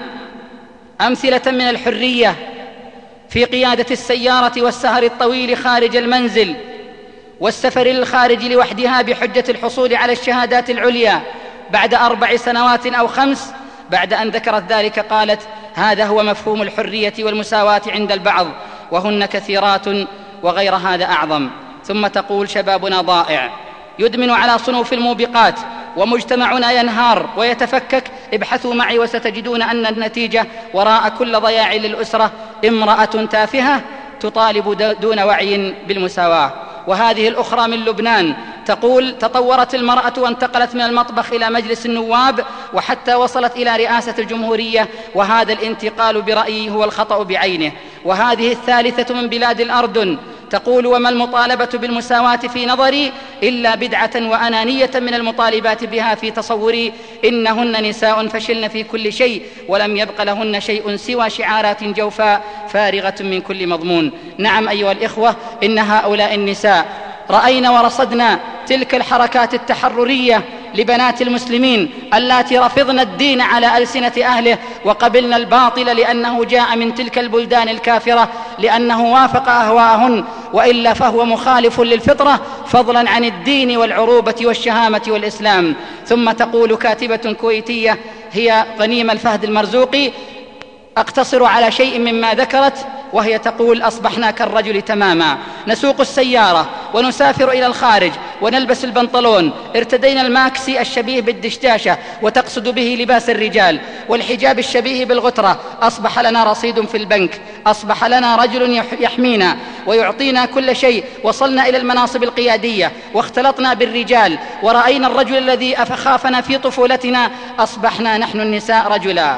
أمثلة من الحرية في قيادة السيارة والسهر الطويل خارج المنزل والسفر للخارج لوحدها بحجة الحصول على الشهادات العليا بعد 4 سنوات أو 5، بعد أن ذكرت ذلك قالت: هذا هو مفهوم الحرية والمساواة عند البعض، وهن كثيرات وغير هذا أعظم. ثم تقول: شبابنا ضائع يدمن على صنوف الموبقات ومجتمعنا ينهار ويتفكك. ابحثوا معي وستجدون أن النتيجة وراء كل ضياع للأسرة امرأة تافهة تطالب دون وعي بالمساواة. وهذه الأخرى من لبنان تقول: تطورت المرأة وانتقلت من المطبخ إلى مجلس النواب وحتى وصلت إلى رئاسة الجمهورية، وهذا الانتقال برأيي هو الخطأ بعينه. وهذه الثالثة من بلاد الأردن تقول: وما المطالبة بالمساواة في نظري إلا بدعة وأنانية من المطالبات بها في تصوري، إنهن نساء فشلن في كل شيء ولم يبق لهن شيء سوى شعارات جوفاء فارغة من كل مضمون. نعم أيها الإخوة، إن هؤلاء النساء رأينا ورصدنا تلك الحركات التحررية لبنات المسلمين اللاتي رفضن الدين على ألسنة أهله وقبلن الباطل لأنه جاء من تلك البلدان الكافرة، لأنه وافق أهواءهن، وإلا فهو مخالف للفطرة فضلا عن الدين والعروبة والشهامة والإسلام. ثم تقول كاتبة كويتية هي غنيمة الفهد المرزوقي، أقتصر على شيء مما ذكرت، وهي تقول: أصبحنا كالرجل تماما، نسوق السيارة ونسافر إلى الخارج ونلبس البنطلون، ارتدينا الماكسي الشبيه بالدشداشة وتقصد به لباس الرجال، والحجاب الشبيه بالغترة، أصبح لنا رصيد في البنك، أصبح لنا رجل يحمينا ويعطينا كل شيء، وصلنا إلى المناصب القيادية واختلطنا بالرجال ورأينا الرجل الذي أخافنا في طفولتنا، أصبحنا نحن النساء رجلا.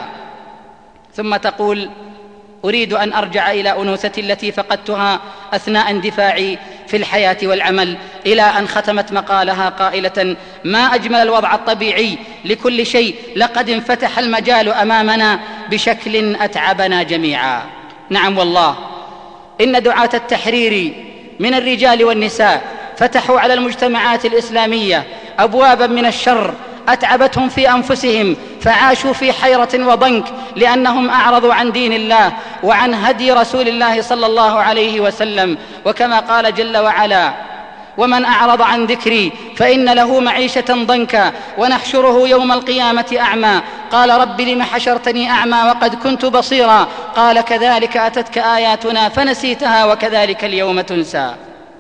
ثم تقول: أريد أن أرجع إلى أنوثتي التي فقدتها أثناء اندفاعي في الحياة والعمل، إلى أن ختمت مقالها قائلة: ما أجمل الوضع الطبيعي لكل شيء، لقد انفتح المجال أمامنا بشكل أتعبنا جميعا. نعم والله، إن دعاة التحرير من الرجال والنساء فتحوا على المجتمعات الإسلامية أبوابا من الشر أتعبتهم في أنفسهم، فعاشوا في حيرة وضنك لأنهم أعرضوا عن دين الله وعن هدي رسول الله صلى الله عليه وسلم. وكما قال جل وعلا: ومن أعرض عن ذكري فإن له معيشة ضنكا ونحشره يوم القيامة أعمى، قال رب لم حشرتني أعمى وقد كنت بصيرا، قال كذلك أتتك آياتنا فنسيتها وكذلك اليوم تنسى.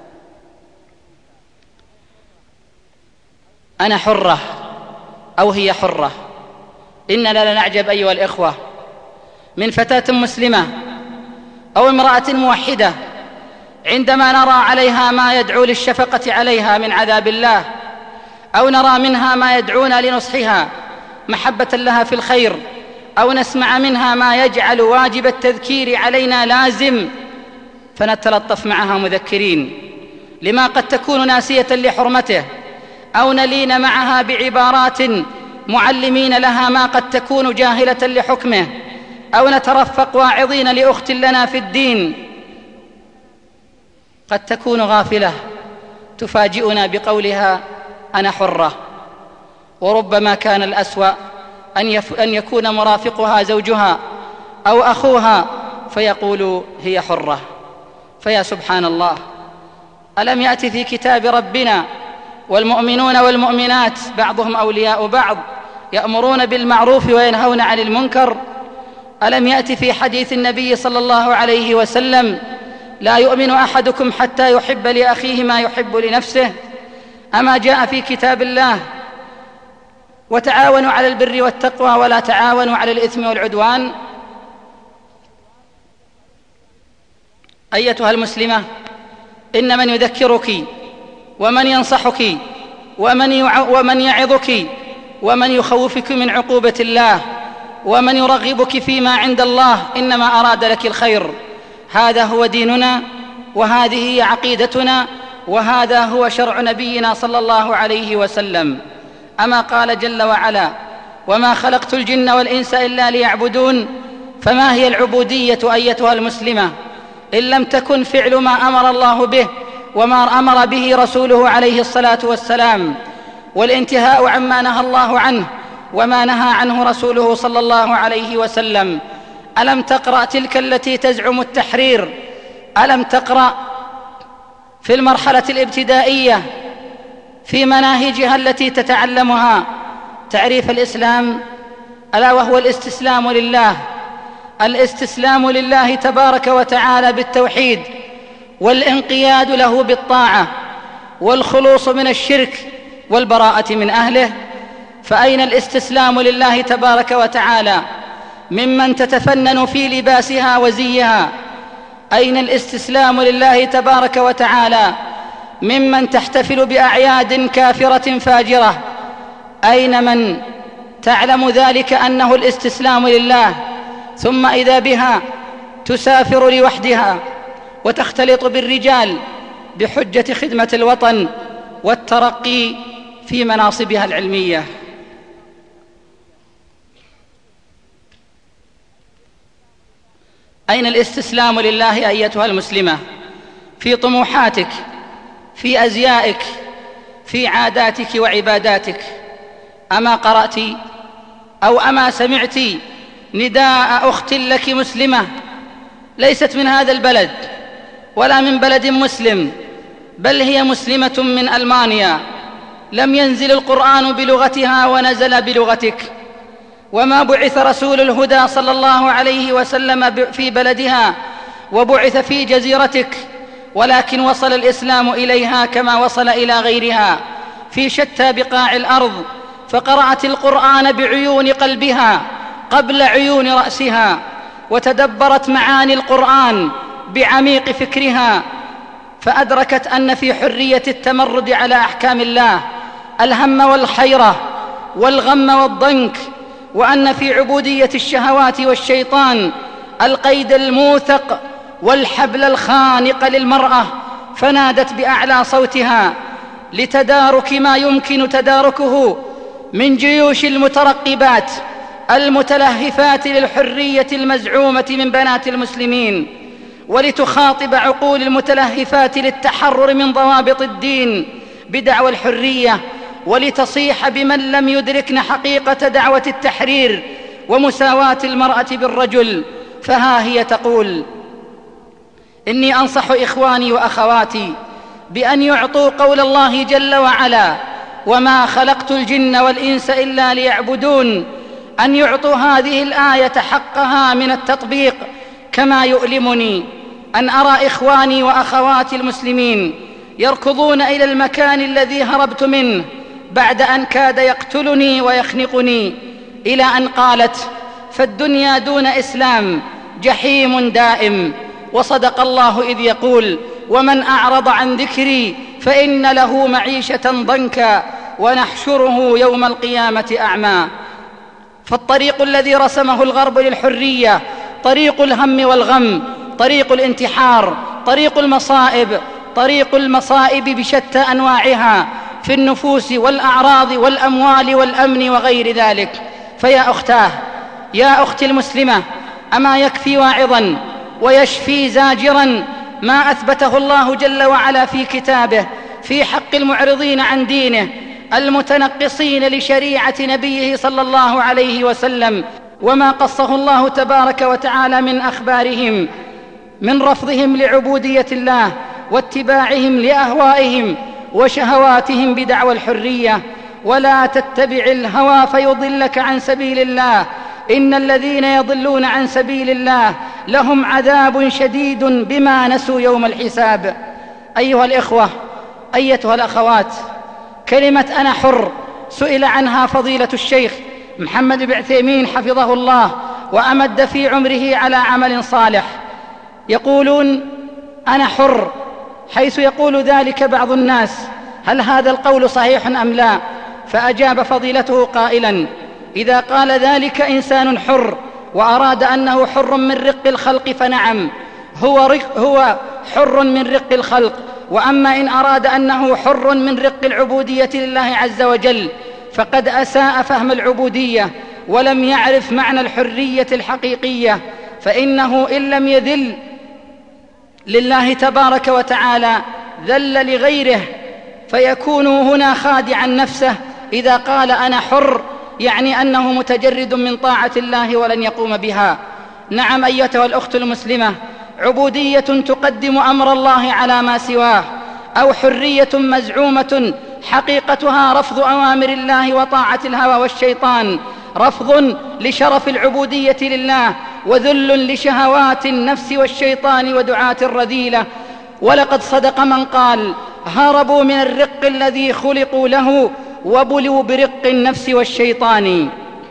أنا حرة أو هي حرة. إننا لنعجب أيها الإخوة من فتاة مسلمة أو امرأة موحدة عندما نرى عليها ما يدعو للشفقة عليها من عذاب الله، أو نرى منها ما يدعونا لنصحها محبة لها في الخير، أو نسمع منها ما يجعل واجب التذكير علينا لازم، فنتلطف معها مذكرين لما قد تكون ناسية لحرمته، أو نلين معها بعبارات معلمين لها ما قد تكون جاهلة لحكمه، أو نترفق واعظين لأخت لنا في الدين قد تكون غافلة تفاجئنا بقولها: أنا حرة. وربما كان الأسوأ أن يكون مرافقها زوجها أو أخوها فيقول هي حرة. فيا سبحان الله، ألم يأت في كتاب ربنا والمؤمنون والمؤمنات بعضهم أولياء بعض يأمرون بالمعروف وينهون عن المنكر؟ ألم يأت في حديث النبي صلى الله عليه وسلم لا يؤمن أحدكم حتى يحب لأخيه ما يحب لنفسه؟ أما جاء في كتاب الله وتعاونوا على البر والتقوى ولا تعاونوا على الإثم والعدوان؟ أيتها المسلمة، إن من يذكرك ومن ينصحك ومن يعظك ومن يخوفك من عقوبة الله ومن يرغبك فيما عند الله إنما أراد لك الخير. هذا هو ديننا، وهذه هي عقيدتنا، وهذا هو شرع نبينا صلى الله عليه وسلم. أما قال جل وعلا: وما خلقت الجن والإنس إلا ليعبدون. فما هي العبودية أيتها المسلمة إن لم تكن فعل ما أمر الله به وما أمر به رسوله عليه الصلاة والسلام، والانتهاء عما نهى الله عنه وما نهى عنه رسوله صلى الله عليه وسلم. ألم تقرأ تلك التي تزعم التحرير؟ ألم تقرأ في المرحلة الابتدائية في مناهجها التي تتعلمها تعريف الإسلام؟ ألا وهو الاستسلام لله، الاستسلام لله تبارك وتعالى بالتوحيد، والانقياد له بالطاعة، والخلوص من الشرك والبراءة من أهله. فأين الاستسلام لله تبارك وتعالى ممن تتفنن في لباسها وزيها؟ أين الاستسلام لله تبارك وتعالى ممن تحتفل بأعياد كافرة فاجرة؟ أين من تعلم ذلك أنه الاستسلام لله، ثم إذا بها تسافر لوحدها وتختلط بالرجال بحجة خدمة الوطن والترقي في مناصبها العلمية؟ أين الاستسلام لله أيتها المسلمة في طموحاتك، في أزيائك، في عاداتك وعباداتك؟ أما قرأت أو أما سمعت نداء أخت لك مسلمة ليست من هذا البلد ولا من بلد مسلم، بل هي مسلمة من ألمانيا، لم ينزل القرآن بلغتها ونزل بلغتك، وما بعث رسول الهدى صلى الله عليه وسلم في بلدها وبعث في جزيرتك، ولكن وصل الإسلام إليها كما وصل إلى غيرها في شتى بقاع الأرض، فقرأت القرآن بعيون قلبها قبل عيون رأسها، وتدبرت معاني القرآن بعميق فكرها، فأدركت أن في حرية التمرد على أحكام الله الهم والحيرة والغم والضنك، وأن في عبودية الشهوات والشيطان القيد الموثق والحبل الخانق للمرأة، فنادت بأعلى صوتها لتدارك ما يمكن تداركه من جيوش المترقبات المتلهفات للحرية المزعومة من بنات المسلمين، ولتخاطب عقول المتلهفات للتحرر من ضوابط الدين بدعوى الحرية، ولتصيح بمن لم يدركن حقيقة دعوة التحرير ومساواة المرأة بالرجل. فها هي تقول: إني أنصح إخواني وأخواتي بأن يعطوا قول الله جل وعلا: وما خلقت الجن والإنس إلا ليعبدون، أن يعطوا هذه الآية حقها من التطبيق. كما يؤلمني أن أرى إخواني وأخواتي المسلمين يركضون إلى المكان الذي هربت منه بعد أن كاد يقتلني ويخنقني، إلى أن قالت: فالدنيا دون إسلام جحيم دائم. وصدق الله إذ يقول: ومن أعرض عن ذكري فإن له معيشة ضنكا ونحشره يوم القيامة أعمى. فالطريق الذي رسمه الغرب للحرية طريق الهم والغم، طريق الانتحار، طريق المصائب بشتى أنواعها في النفوس والأعراض والأموال والأمن وغير ذلك. فيا أختاه، يا أختي المسلمة، أما يكفي واعظا ويشفي زاجرا ما أثبته الله جل وعلا في كتابه في حق المعرضين عن دينه، المتنقصين لشريعة نبيه صلى الله عليه وسلم، وما قصه الله تبارك وتعالى من أخبارهم من رفضهم لعبودية الله واتباعهم لأهوائهم وشهواتهم بدعوى الحرية. ولا تتبع الهوى فيضلك عن سبيل الله، إن الذين يضلون عن سبيل الله لهم عذاب شديد بما نسوا يوم الحساب. أيها الإخوة، أيتها الأخوات، كلمة أنا حر سئل عنها فضيلة الشيخ محمد بن عثيمين حفظه الله وأمد في عمره على عمل صالح. يقولون أنا حر، حيث يقول ذلك بعض الناس، هل هذا القول صحيح أم لا؟ فأجاب فضيلته قائلا: إذا قال ذلك إنسان حر وأراد أنه حر من رق الخلق فنعم، هو حر من رق الخلق. وأما إن أراد أنه حر من رق العبودية لله عز وجل فقد أساء فهم العبودية ولم يعرف معنى الحرية الحقيقية، فإنه إن لم يذل لله تبارك وتعالى ذل لغيره، فيكون هنا خادعا نفسه إذا قال أنا حر، يعني أنه متجرد من طاعة الله ولن يقوم بها. نعم أيتها الأخت المسلمة، عبودية تقدم أمر الله على ما سواه، أو حرية مزعومة حقيقتها رفض أوامر الله وطاعة الهوى والشيطان، رفض لشرف العبودية لله وذل لشهوات النفس والشيطان ودعاة الرذيلة. ولقد صدق من قال: هربوا من الرق الذي خلقوا له وبلوا برق النفس والشيطان.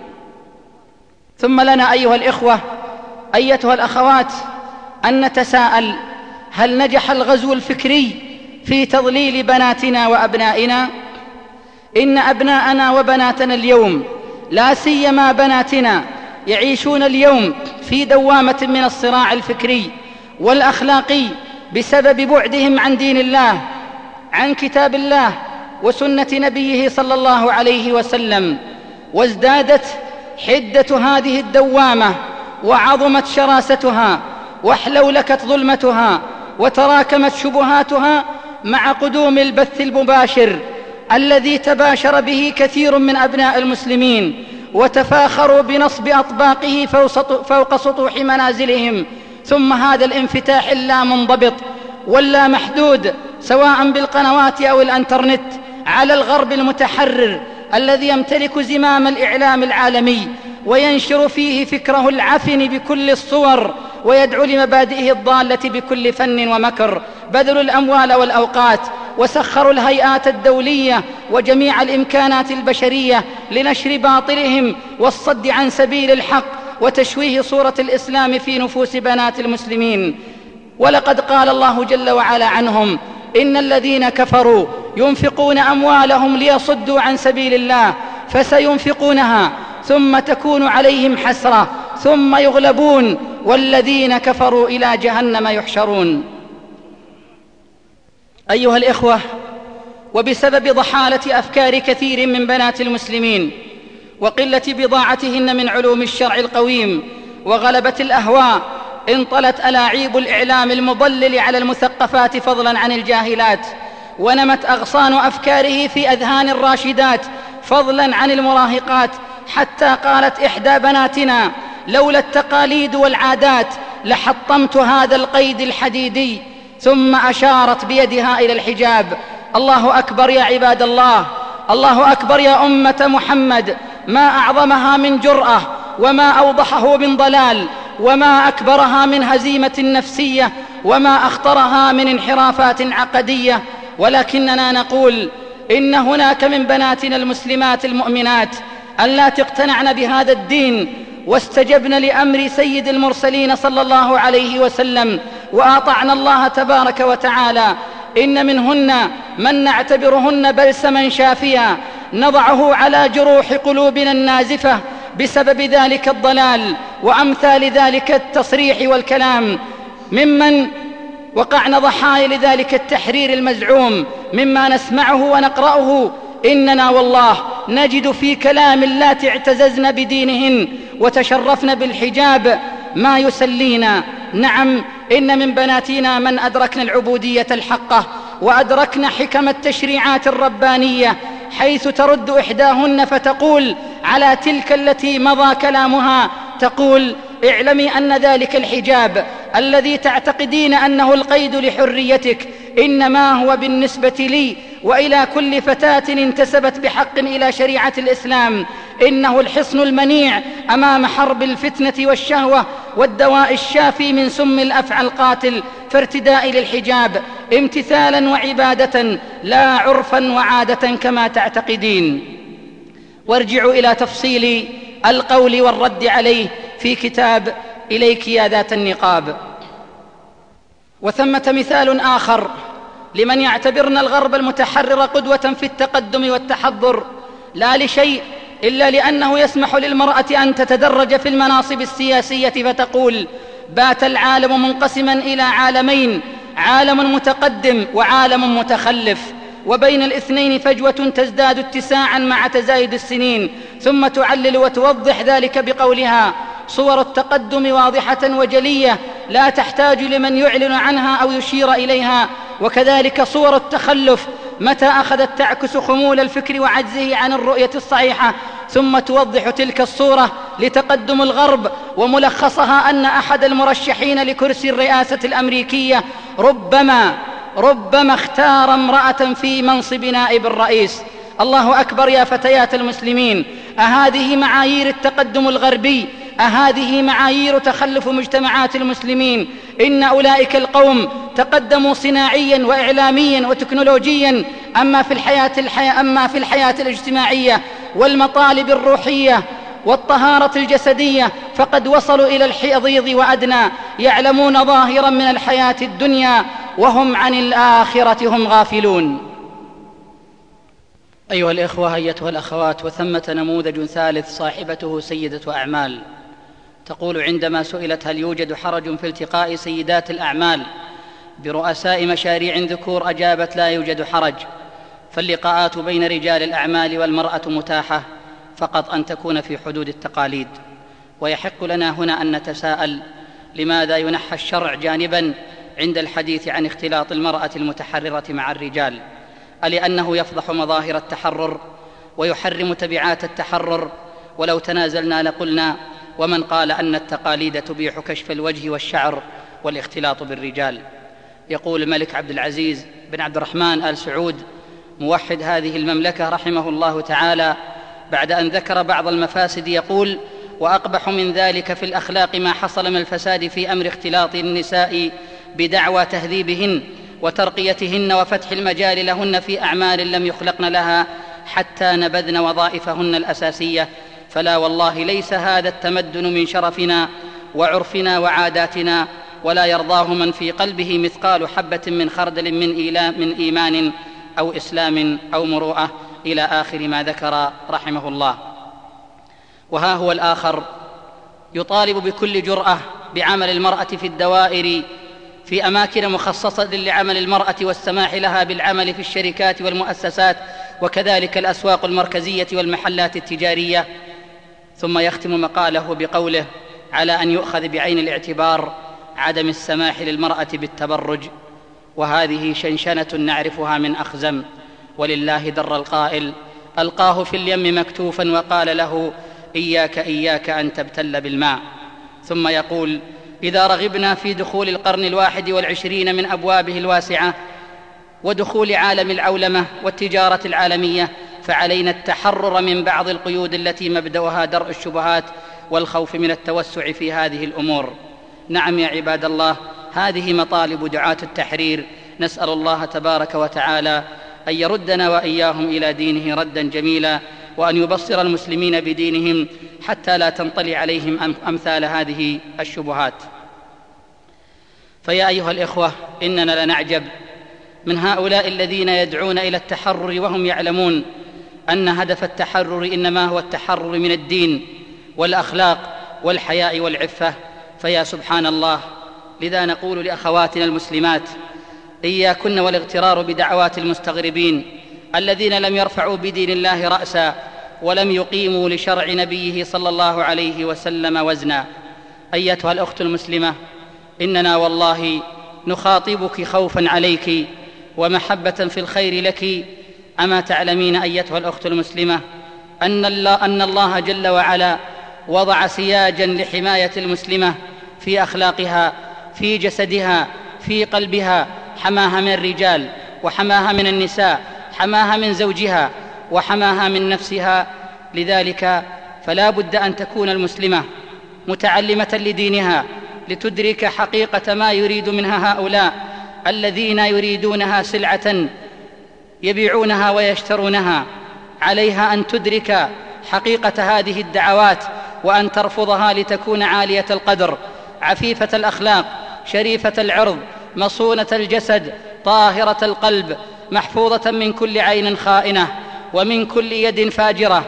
ثم لنا أيها الإخوة أيتها الأخوات أن نتساءل: هل نجح الغزو الفكري في تضليل بناتنا وأبنائنا؟ إن أبناءنا وبناتنا اليوم، لا سيما بناتنا، يعيشون اليوم في دوامة من الصراع الفكري والأخلاقي بسبب بعدهم عن دين الله، عن كتاب الله وسنة نبيه صلى الله عليه وسلم. وازدادت حدة هذه الدوامة وعظمت شراستها واحلولكت ظلمتها وتراكمت شبهاتها مع قدوم البث المباشر الذي تباشر به كثير من أبناء المسلمين وتفاخروا بنصب أطباقه فوق سطوح منازلهم. ثم هذا الانفتاح اللا منضبط ولا محدود، سواء بالقنوات أو الانترنت، على الغرب المتحرر الذي يمتلك زمام الإعلام العالمي وينشر فيه فكره العفن بكل الصور ويدعو لمبادئه الضالة بكل فن ومكر، بذلوا الأموال والأوقات وسخروا الهيئات الدولية وجميع الإمكانات البشرية لنشر باطلهم والصد عن سبيل الحق وتشويه صورة الإسلام في نفوس بنات المسلمين. ولقد قال الله جل وعلا عنهم: إن الذين كفروا ينفقون أموالهم ليصدوا عن سبيل الله فسينفقونها ثم تكون عليهم حسرة ثم يغلبون والذين كفروا إلى جهنم يحشرون. أيها الإخوة، وبسبب ضحالة أفكار كثير من بنات المسلمين وقلة بضاعتهن من علوم الشرع القويم وغلبة الأهواء، انطلت ألاعيب الإعلام المضلل على المثقفات فضلا عن الجاهلات، ونمت أغصان أفكاره في أذهان الراشدات فضلا عن المراهقات، حتى قالت إحدى بناتنا: لولا التقاليد والعادات لحطمت هذا القيد الحديدي. ثم أشارت بيدها إلى الحجاب. الله أكبر يا عباد الله، الله أكبر يا أمة محمد، ما أعظمها من جرأة وما أوضحه من ضلال وما أكبرها من هزيمة نفسية وما أخطرها من انحرافات عقدية. ولكننا نقول إن هناك من بناتنا المسلمات المؤمنات اللاتي اقتنعن بهذا الدين واستجبن لأمر سيد المرسلين صلى الله عليه وسلم وأطعن الله تبارك وتعالى. إن منهن من نعتبرهن بلسما شافيا نضعه على جروح قلوبنا النازفة بسبب ذلك الضلال وأمثال ذلك التصريح والكلام، ممن وقعن ضحايا لذلك التحرير المزعوم مما نسمعه ونقرأه. إننا والله نجد في كلام اللاتي اعتززن بدينهن وتشرفن بالحجاب ما يسلينا. نعم، إن من بناتنا من أدركن العبودية الحقة وأدركن حكم التشريعات الربانية حيث ترد إحداهن فتقول على تلك التي مضى كلامها، تقول: اعلمي أن ذلك الحجاب الذي تعتقدين أنه القيد لحريتك إنما هو بالنسبة لي وإلى كل فتاة انتسبت بحق إلى شريعة الإسلام إنه الحصن المنيع أمام حرب الفتنة والشهوة والدواء الشافي من سم الأفعى القاتل، فارتدائي للحجاب امتثالا وعبادة لا عرفا وعادة كما تعتقدين. وارجعوا إلى تفصيل القول والرد عليه في كتاب إليك يا ذات النقاب. وثمة مثال آخر لمن يعتبرن الغرب المتحرر قدوة في التقدم والتحضر، لا لشيء إلا لأنه يسمح للمرأة أن تتدرج في المناصب السياسية، فتقول: بات العالم منقسما إلى عالمين، عالم متقدم وعالم متخلف، وبين الاثنين فجوة تزداد اتساعا مع تزايد السنين. ثم تعلل وتوضح ذلك بقولها: صور التقدم واضحة وجلية لا تحتاج لمن يعلن عنها أو يشير إليها، وكذلك صور التخلف متى أخذت تعكس خمول الفكر وعجزه عن الرؤية الصحيحة. ثم توضح تلك الصورة لتقدم الغرب، وملخصها أن أحد المرشحين لكرسي الرئاسة الأمريكية ربما اختار امرأة في منصب نائب الرئيس. الله أكبر يا فتيات المسلمين، أهذه معايير التقدم الغربي؟ أهذه معايير تخلف مجتمعات المسلمين؟ إن أولئك القوم تقدموا صناعيا وإعلاميا وتكنولوجيا، أما في الحياة الاجتماعية والمطالب الروحية والطهارة الجسدية فقد وصلوا إلى الحضيض وأدنى، يعلمون ظاهرا من الحياة الدنيا وهم عن الآخرة هم غافلون. أيها الإخوة، أيتها الأخوات، وثمة نموذج ثالث صاحبته سيدة أعمال، تقول عندما سئلت هل يوجد حرج في التقاء سيدات الأعمال برؤساء مشاريع ذكور، أجابت: لا يوجد حرج، فاللقاءات بين رجال الأعمال والمرأة متاحة، فقط أن تكون في حدود التقاليد. ويحق لنا هنا أن نتساءل: لماذا ينحى الشرع جانبا عند الحديث عن اختلاط المرأة المتحررة مع الرجال؟ ألأنه يفضح مظاهر التحرر ويحرم تبعات التحرر؟ ولو تنازلنا لقلنا: ومن قال أن التقاليد تبيح كشف الوجه والشعر والاختلاط بالرجال؟ يقول الملك عبد العزيز بن عبد الرحمن آل سعود موحد هذه المملكة رحمه الله تعالى بعد أن ذكر بعض المفاسد، يقول: وأقبح من ذلك في الأخلاق ما حصل من الفساد في أمر اختلاط النساء بدعوى تهذيبهن وترقيتهن وفتح المجال لهن في أعمال لم يخلقن لها حتى نبذن وظائفهن الأساسية. فلا والله ليس هذا التمدن من شرفنا وعرفنا وعاداتنا، ولا يرضاه من في قلبه مثقال حبة من خردل من إيمان أو إسلام أو مروءة، إلى آخر ما ذكر رحمه الله. وها هو الآخر يطالب بكل جرأة بعمل المرأة في الدوائر في أماكن مخصصة لعمل المرأة والسماح لها بالعمل في الشركات والمؤسسات وكذلك الأسواق المركزية والمحلات التجارية. ثم يختم مقاله بقوله: على أن يؤخذ بعين الاعتبار عدم السماح للمرأة بالتبرج، وهذه شنشنة نعرفها من أخزم، ولله در القائل: ألقاه في اليم مكتوفا وقال له: إياك أن تبتل بالماء. ثم يقول: إذا رغبنا في دخول القرن 21 من أبوابه الواسعة ودخول عالم العولمة والتجارة العالمية، فعلينا التحرر من بعض القيود التي مبدأها درء الشبهات والخوف من التوسع في هذه الأمور. نعم يا عباد الله، هذه مطالب دعاة التحرير. نسأل الله تبارك وتعالى أن يردنا وإياهم إلى دينه ردا جميلا، وأن يبصر المسلمين بدينهم حتى لا تنطلي عليهم أمثال هذه الشبهات. فيا أيها الإخوة، إننا لنعجب من هؤلاء الذين يدعون إلى التحرر وهم يعلمون أن هدف التحرر إنما هو التحرر من الدين والأخلاق والحياء والعفة. فيا سبحان الله، لذا نقول لأخواتنا المسلمات: إياكن والاغترار بدعوات المستغربين الذين لم يرفعوا بدين الله رأسا ولم يقيموا لشرع نبيه صلى الله عليه وسلم وزنا. أيتها الأخت المسلمة، إننا والله نخاطبك خوفا عليك ومحبة في الخير لك أما تعلمين أيتها الأخت المسلمة أن الله جل وعلا وضع سياجا لحماية المسلمة في أخلاقها، في جسدها، في قلبها، حماها من الرجال وحماها من النساء، حماها من زوجها وحماها من نفسها. لذلك فلا بد أن تكون المسلمة متعلمة لدينها لتدرك حقيقة ما يريد منها هؤلاء الذين يريدونها سلعة يبيعونها ويشترونها. عليها أن تدرك حقيقة هذه الدعوات وأن ترفضها لتكون عالية القدر، عفيفة الأخلاق، شريفة العرض، مصونة الجسد، طاهرة القلب، محفوظة من كل عين خائنة ومن كل يد فاجرة.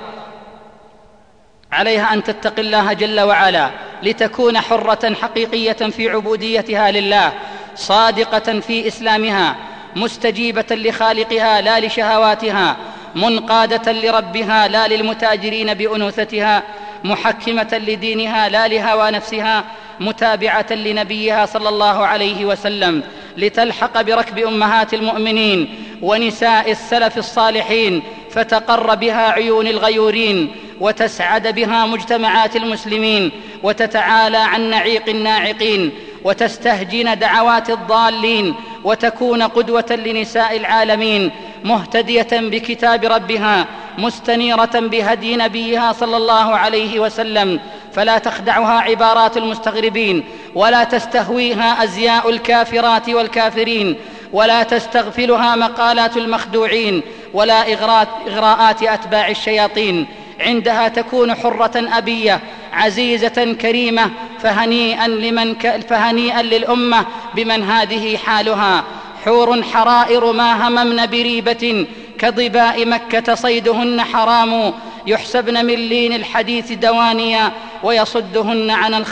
عليها أن تتقي الله جل وعلا لتكون حرة حقيقية في عبوديتها لله، صادقة في إسلامها، مستجيبة لخالقها لا لشهواتها، منقادة لربها لا للمتاجرين بأنوثتها، محكمة لدينها لا لهوى نفسها، متابعة لنبيها صلى الله عليه وسلم لتلحق بركب أمهات المؤمنين ونساء السلف الصالحين، فتقر بها عيون الغيورين، وتسعد بها مجتمعات المسلمين، وتتعالى عن نعيق الناعقين، وتستهجن دعوات الضالين، وتكون قدوة لنساء العالمين، مهتدية بكتاب ربها، مستنيرة بهدي نبيها صلى الله عليه وسلم. فلا تخدعها عبارات المستغربين، ولا تستهويها أزياء الكافرات والكافرين، ولا تستغفلها مقالات المخدوعين، ولا إغراءات أتباع الشياطين. عندها تكون حرة أبية عزيزة كريمة، فهنيئا للأمة بمن هذه حالها. حور حرائر ما هممن بريبة، كضباء مكة صيدهن حرام، يحسبن من لين الحديث دوانيا، ويصدهن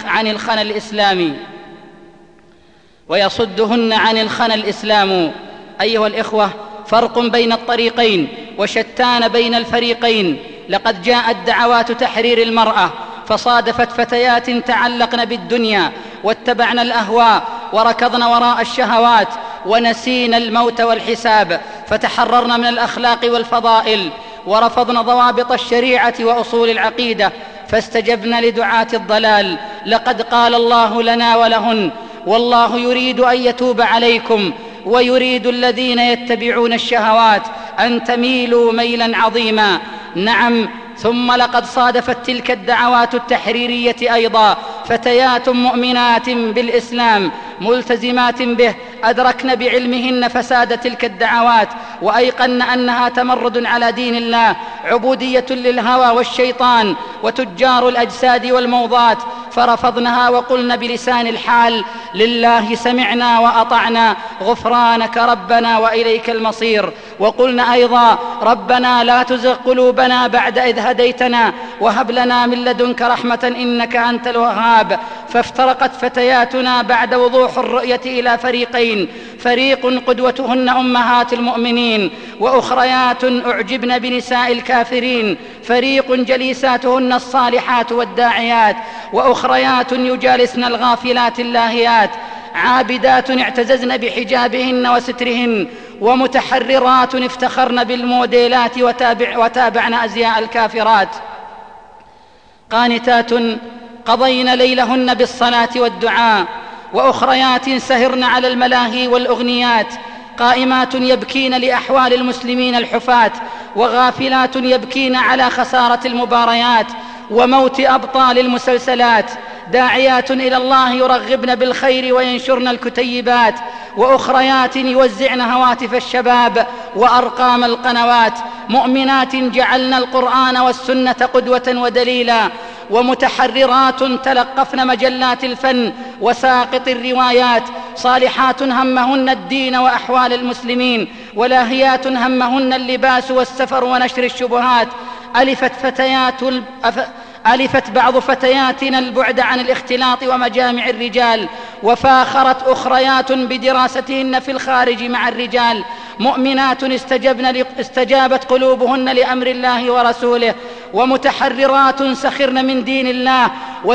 عن الخنا الإسلام. أيها الإخوة، فرق بين الطريقين وشتان بين الفريقين. لقد جاءت دعوات تحرير المرأة فصادفت فتيات تعلقن بالدنيا واتبعن الأهواء وركضن وراء الشهوات ونسين الموت والحساب، فتحررن من الأخلاق والفضائل ورفضن ضوابط الشريعة وأصول العقيدة، فاستجبن لدعاة الضلال. لقد قال الله لنا ولهن: والله يريد أن يتوب عليكم ويريد الذين يتبعون الشهوات أن تميلوا ميلا عظيما. نعم، ثم لقد صادفت تلك الدعوات التحريرية أيضا فتيات مؤمنات بالإسلام ملتزمات به، أدركن بعلمهن فساد تلك الدعوات، وأيقن أنها تمرد على دين الله، عبودية للهوى والشيطان وتجار الأجساد والموضات، فرفضنها وقلن بلسان الحال: لله سمعنا وأطعنا، غفرانك ربنا وإليك المصير. وقلن أيضا: ربنا لا تزغ قلوبنا بعد إذ هديتنا وهب لنا من لدنك رحمة إنك أنت الوهاب. فافترقت فتياتنا بعد وضوح الرؤية إلى فريقين: فريق قدوتهن أمهات المؤمنين، وأخريات أعجبن بنساء الكافرين، فريق جليساتهن الصالحات والداعيات، وأخريات يجالسن الغافلات اللاهيات، عابدات اعتززن بحجابهن وسترهن، ومتحررات افتخرن بالموديلات وتابعن أزياء الكافرات، قانتات قضين ليلهن بالصلاة والدعاء، وأخريات سهرن على الملاهي والأغنيات، قائمات يبكين لأحوال المسلمين الحفاة، وغافلات يبكين على خسارة المباريات وموت أبطال المسلسلات، داعيات إلى الله يرغبن بالخير وينشرن الكتيبات، وأخريات يوزعن هواتف الشباب وأرقام القنوات، مؤمنات جعلن القرآن والسنة قدوة ودليلا، ومتحررات تلقفن مجلات الفن وساقط الروايات، صالحات همهن الدين وأحوال المسلمين، ولاهيات همهن اللباس والسفر ونشر الشبهات. ألفت بعض فتياتنا البعد عن الاختلاط ومجامع الرجال، وفاخرت أخريات بدراستهن في الخارج مع الرجال، مؤمنات استجابت قلوبهن لأمر الله ورسوله، ومتحررات سخرن من دين الله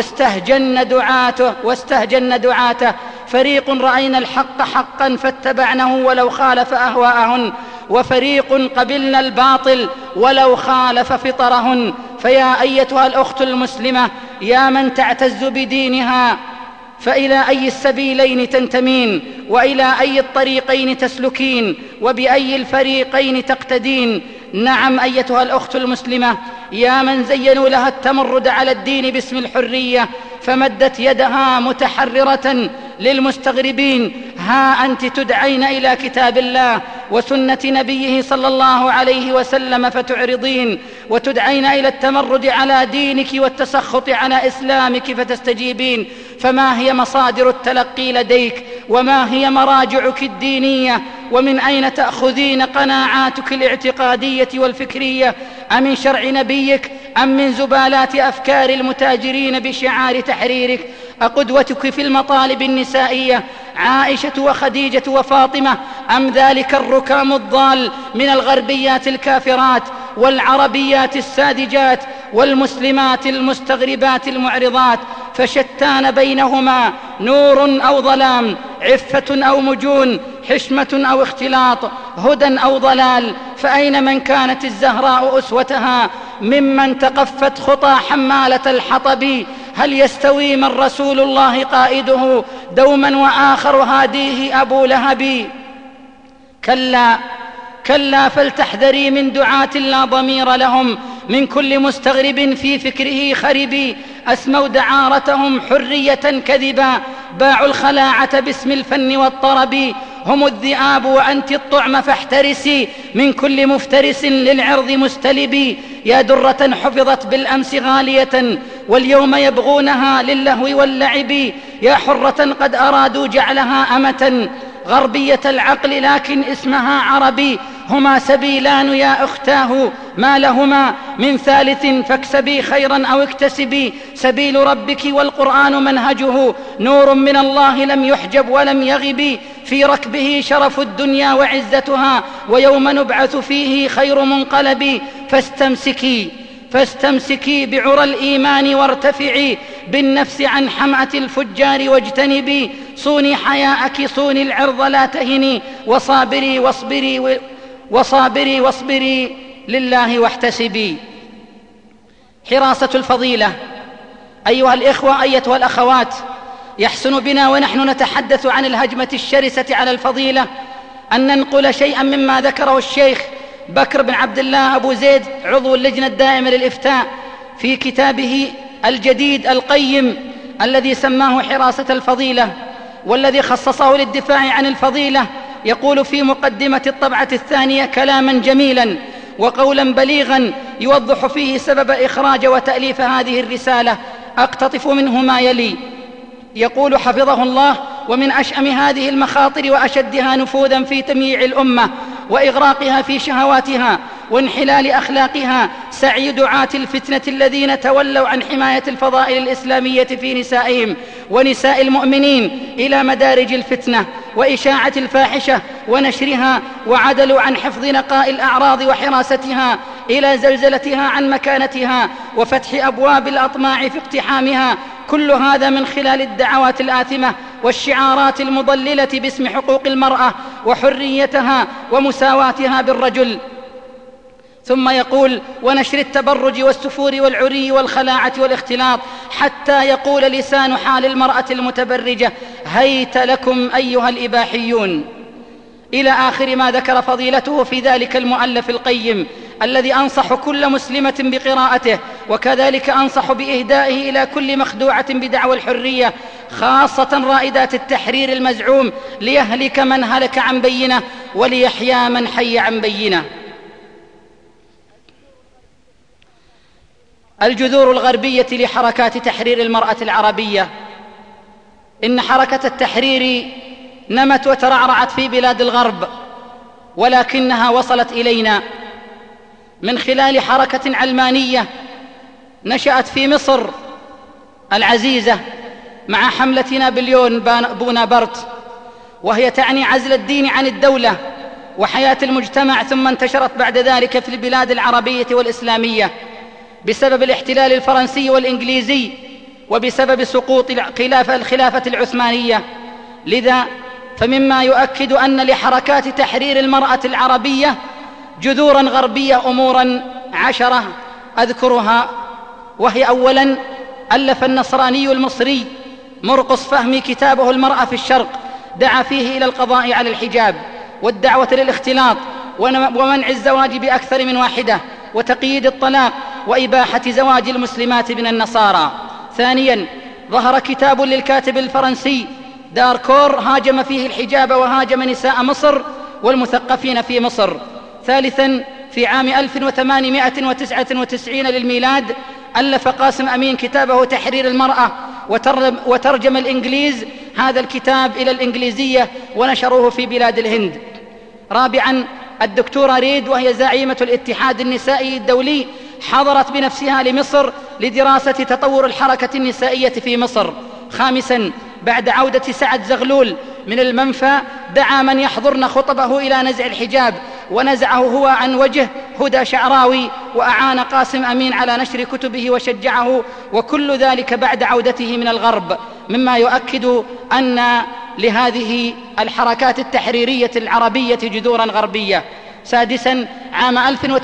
واستهجن دعاته، فريق رأينا الحق حقا فاتبعنه ولو خالف أهواءهن، وفريق قبلن الباطل ولو خالف فطرهن. فيا أيتها الأخت المسلمة يا من تعتز بدينها، فإلى أي السبيلين تنتمين، وإلى أي الطريقين تسلكين، وبأي الفريقين تقتدين؟ نعم أيتها الأخت المسلمة يا من زينوا لها التمرد على الدين باسم الحرية فمدت يدها متحررة للمستغربين، ها أنت تدعين إلى كتاب الله وسنة نبيه صلى الله عليه وسلم فتعرضين، وتدعين إلى التمرد على دينك والتسخط على إسلامك فتستجيبين. فما هي مصادر التلقي لديك؟ وما هي مراجعك الدينية؟ ومن أين تأخذين قناعاتك الاعتقادية والفكرية؟ أمن شرع نبيك أم من زبالات أفكار المتاجرين بشعار تحريرك؟ أقدوتك في المطالب النسائية عائشة وخديجة وفاطمة أم ذلك الركام الضال من الغربيات الكافرات والعربيات الساذجات والمسلمات المستغربات المعرضات؟ فشتان بينهما، نور أو ظلام، عفة أو مجون، حشمة أو اختلاط، هدى أو ضلال. فأين من كانت الزهراء أسوتها ممن تقفت خطى حمالة الحطب؟ هل يستوي من رسول الله قائده دوما وآخر هاديه أبو لهب؟ كلا كلا فلتحذري من دعاة لا ضمير لهم، من كل مستغرب في فكره خرب، أسموا دعارتهم حرية كذبا، باعوا الخلاعة باسم الفن والطرب. هم الذئاب وأنت الطعم فاحترسي من كل مفترس للعرض مستلب. يا درة حفظت بالأمس غالية واليوم يبغونها للهو واللعب، يا حرة قد أرادوا جعلها أمة غربية العقل لكن اسمها عربي. هما سبيلان يا أختاه ما لهما من ثالث، فاكسبي خيرا أو اكتسبي، سبيل ربك والقرآن منهجه، نور من الله لم يحجب ولم يغب، في ركبه شرف الدنيا وعزتها، ويوم نبعث فيه خير منقلب. فاستمسكي بعرى الإيمان وارتفعي بالنفس عن حمأة الفجار واجتنبي، صوني حياءك صوني العرض لا تهني، وصابري واصبري لله واحتسبي. حراسة الفضيلة أيها الإخوة أيتها الأخوات، يحسن بنا ونحن نتحدث عن الهجمة الشرسة على الفضيلة أن ننقل شيئا مما ذكره الشيخ بكر بن عبد الله أبو زيد عضو اللجنة الدائمة للإفتاء في كتابه الجديد القيم الذي سماه حراسة الفضيلة، والذي خصصه للدفاع عن الفضيلة. يقول في مقدمة الطبعة الثانية كلاما جميلا وقولا بليغا يوضح فيه سبب إخراج وتأليف هذه الرسالة، أقتطف منه ما يلي. يقول حفظه الله: ومن أشأم هذه المخاطر وأشدها نفوذا في تمييع الأمة وإغراقها في شهواتها وانحلال أخلاقها سعي دعاة الفتنة الذين تولوا عن حماية الفضائل الإسلامية في نسائهم ونساء المؤمنين إلى مدارج الفتنة وإشاعة الفاحشة ونشرها، وعدلوا عن حفظ نقاء الأعراض وحراستها إلى زلزلتها عن مكانتها وفتح أبواب الأطماع في اقتحامها. كل هذا من خلال الدعوات الآثمة والشعارات المضللة باسم حقوق المرأة وحريتها ومساواتها بالرجل. ثم يقول: ونشر التبرج والسفور والعري والخلاعة والاختلاط، حتى يقول لسان حال المرأة المتبرجة: هيت لكم أيها الإباحيون، إلى آخر ما ذكر فضيلته في ذلك المؤلف القيم الذي أنصح كل مسلمة بقراءته، وكذلك أنصح بإهدائه إلى كل مخدوعة بدعوى الحرية، خاصة رائدات التحرير المزعوم، ليهلك من هلك عن بينة وليحيى من حي عن بينة. الجذور الغربية لحركات تحرير المرأة العربية. إن حركة التحرير نمت وترعرعت في بلاد الغرب، ولكنها وصلت إلينا من خلال حركة علمانية نشأت في مصر العزيزة مع حملة نابليون بونابرت، وهي تعني عزل الدين عن الدولة وحياة المجتمع، ثم انتشرت بعد ذلك في البلاد العربية والإسلامية بسبب الاحتلال الفرنسي والإنجليزي وبسبب سقوط الخلافة العثمانية. لذا فمما يؤكد أن لحركات تحرير المرأة العربية جذورا غربية أمورا 10 أذكرها، وهي: أولا، ألف النصراني المصري مرقس فهمي كتابه المرأة في الشرق، دعا فيه إلى القضاء على الحجاب والدعوة للاختلاط ومنع الزواج بأكثر من واحدة وتقييد الطلاق وإباحة زواج المسلمات من النصارى. ثانيا، ظهر كتاب للكاتب الفرنسي داركور هاجم فيه الحجاب وهاجم نساء مصر والمثقفين في مصر. ثالثا، في عام 1899 للميلاد ألف قاسم أمين كتابه تحرير المرأة، وترجم الإنجليز هذا الكتاب إلى الإنجليزية ونشروه في بلاد الهند. رابعا، الدكتورة ريد وهي زعيمة الاتحاد النسائي الدولي حضرت بنفسها لمصر لدراسة تطور الحركة النسائية في مصر. خامسا، بعد عودة سعد زغلول من المنفى دعا من يحضرن خطبه إلى نزع الحجاب، ونزعه هو عن وجه هدى شعراوي، وأعان قاسم أمين على نشر كتبه وشجعه، وكل ذلك بعد عودته من الغرب، مما يؤكد أن لهذه الحركات التحريرية العربية جذورا غربية. سادسا، عام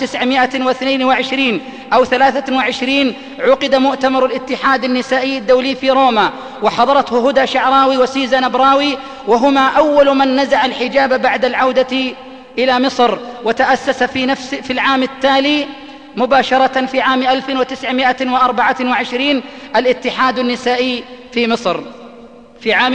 1922 أو 23 عقد مؤتمر الاتحاد النسائي الدولي في روما، وحضرته هدى شعراوي وسيزا نبراوي، وهما أول من نزع الحجاب بعد العودة إلى مصر. وتأسس في العام التالي مباشرة في عام 1924 الاتحاد النسائي في مصر. في عام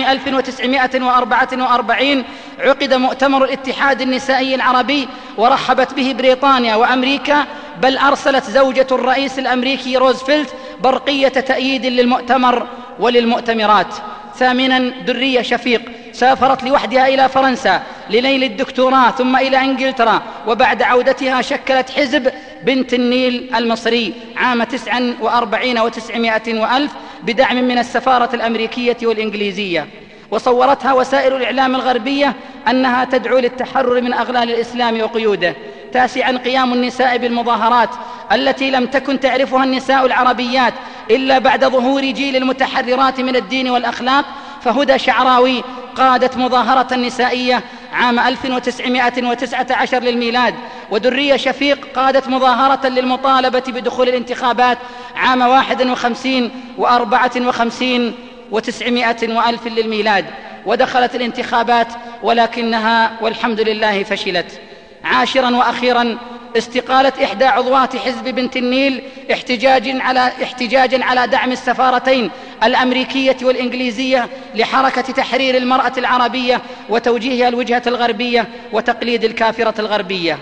1944 عقد مؤتمر الاتحاد النسائي العربي، ورحبت به بريطانيا وأمريكا، بل أرسلت زوجة الرئيس الأمريكي روزفلت برقية تأييد للمؤتمر وللمؤتمرات. ثامنا، درية شفيق سافرت لوحدها إلى فرنسا لنيل الدكتوراه ثم إلى إنجلترا، وبعد عودتها شكلت حزب بنت النيل المصري عام 49 و900 وألف بدعم من السفارة الأمريكية والإنجليزية، وصورتها وسائل الإعلام الغربية أنها تدعو للتحرر من أغلال الإسلام وقيوده. تاسعا، قيام النساء بالمظاهرات التي لم تكن تعرفها النساء العربيات إلا بعد ظهور جيل المتحررات من الدين والأخلاق، فهدى شعراوي قادت مظاهرة نسائية عام 1919 للميلاد، ودرية شفيق قادت مظاهرة للمطالبة بدخول الانتخابات عام 51 و54 و900 وألف للميلاد، ودخلت الانتخابات ولكنها والحمد لله فشلت. عاشرا وأخيرا، استقالة إحدى عضوات حزب بنت النيل احتجاجا على دعم السفارتين الأمريكية والإنجليزية لحركة تحرير المرأة العربية وتوجيهها الوجهة الغربية وتقليد الكافرة الغربية.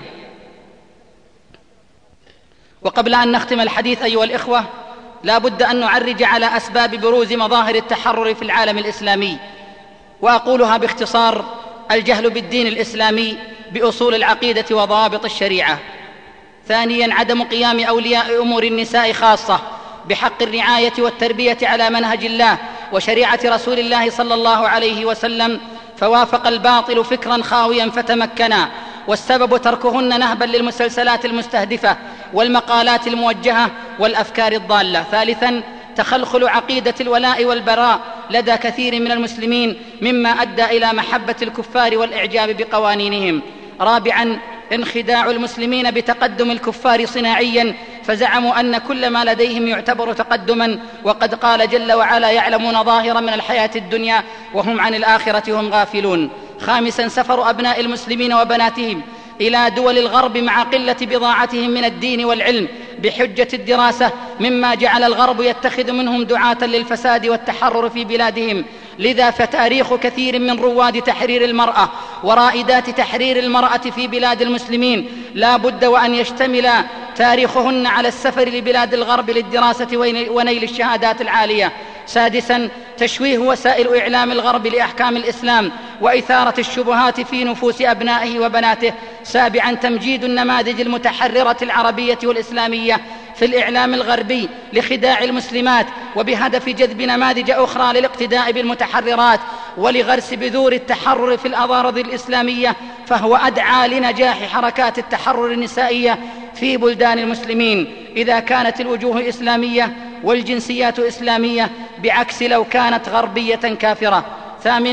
وقبل أن نختم الحديث أيها الإخوة، لا بد أن نعرج على أسباب بروز مظاهر التحرر في العالم الإسلامي، وأقولها باختصار: الجهل بالدين الإسلامي بأصول العقيدة وضوابط الشريعة. ثانيا، عدم قيام أولياء أمور النساء خاصة بحق الرعاية والتربية على منهج الله وشريعة رسول الله صلى الله عليه وسلم، فوافق الباطل فكرا خاويا فتمكنا، والسبب تركهن نهبا للمسلسلات المستهدفة والمقالات الموجهة والأفكار الضالة. ثالثا، تخلخل عقيدة الولاء والبراء لدى كثير من المسلمين، مما أدى إلى محبة الكفار والإعجاب بقوانينهم. رابعا، انخداع المسلمين بتقدم الكفار صناعيا، فزعموا أن كل ما لديهم يعتبر تقدما، وقد قال جل وعلا: يعلمون ظاهرا من الحياة الدنيا وهم عن الآخرة هم غافلون. خامسا، سفر أبناء المسلمين وبناتهم إلى دول الغرب مع قلة بضاعتهم من الدين والعلم بحجة الدراسة، مما جعل الغرب يتخذ منهم دعاة للفساد والتحرر في بلادهم. لذا فتاريخ كثير من رواد تحرير المرأة ورائدات تحرير المرأة في بلاد المسلمين لا بد وأن يشتمل تاريخهن على السفر لبلاد الغرب للدراسة ونيل الشهادات العالية. سادسا، تشويه وسائل إعلام الغرب لأحكام الإسلام وإثارة الشبهات في نفوس أبنائه وبناته. سابعا، تمجيد النماذج المتحررة العربية والإسلامية في الإعلام الغربي لخداع المسلمات وبهدف جذب نماذج أخرى للاقتداء بالمتحررات ولغرس بذور التحرر في الأراضي الإسلامية، فهو أدعى لنجاح حركات التحرر النسائية في بلدان المسلمين إذا كانت الوجوه إسلامية والجنسيات إسلامية، بعكس لو كانت غربية كافرة. ثامنا،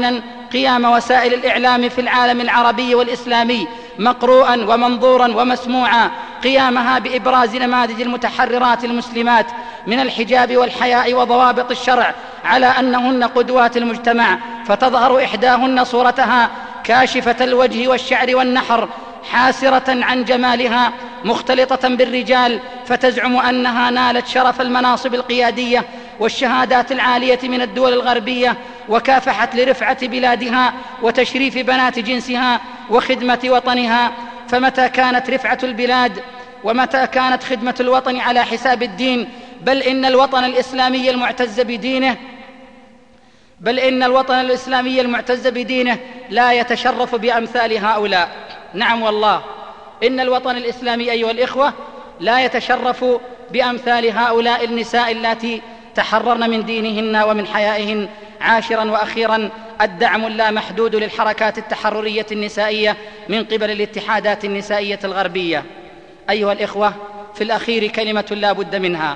قيام وسائل الإعلام في العالم العربي والإسلامي مقروءا ومنظورا ومسموعا قيامها بإبراز نماذج المتحررات المسلمات من الحجاب والحياء وضوابط الشرع على أنهن قدوات المجتمع، فتظهر إحداهن صورتها كاشفة الوجه والشعر والنحر حاسرة عن جمالها مختلطة بالرجال، فتزعم أنها نالت شرف المناصب القيادية والشهادات العالية من الدول الغربية، وكافحت لرفعة بلادها وتشريف بنات جنسها وخدمة وطنها. فمتى كانت رفعة البلاد ومتى كانت خدمة الوطن على حساب الدين، بل إن الوطن الإسلامي المعتز بدينه لا يتشرف بأمثال هؤلاء. نعم والله، إن الوطن الإسلامي أيها الإخوة لا يتشرف بأمثال هؤلاء النساء اللاتي تحررن من دينهن ومن حيائهن. عاشرا وأخيرا، الدعم اللامحدود للحركات التحررية النسائية من قبل الاتحادات النسائية الغربية. أيها الإخوة، في الأخير كلمة لا بد منها،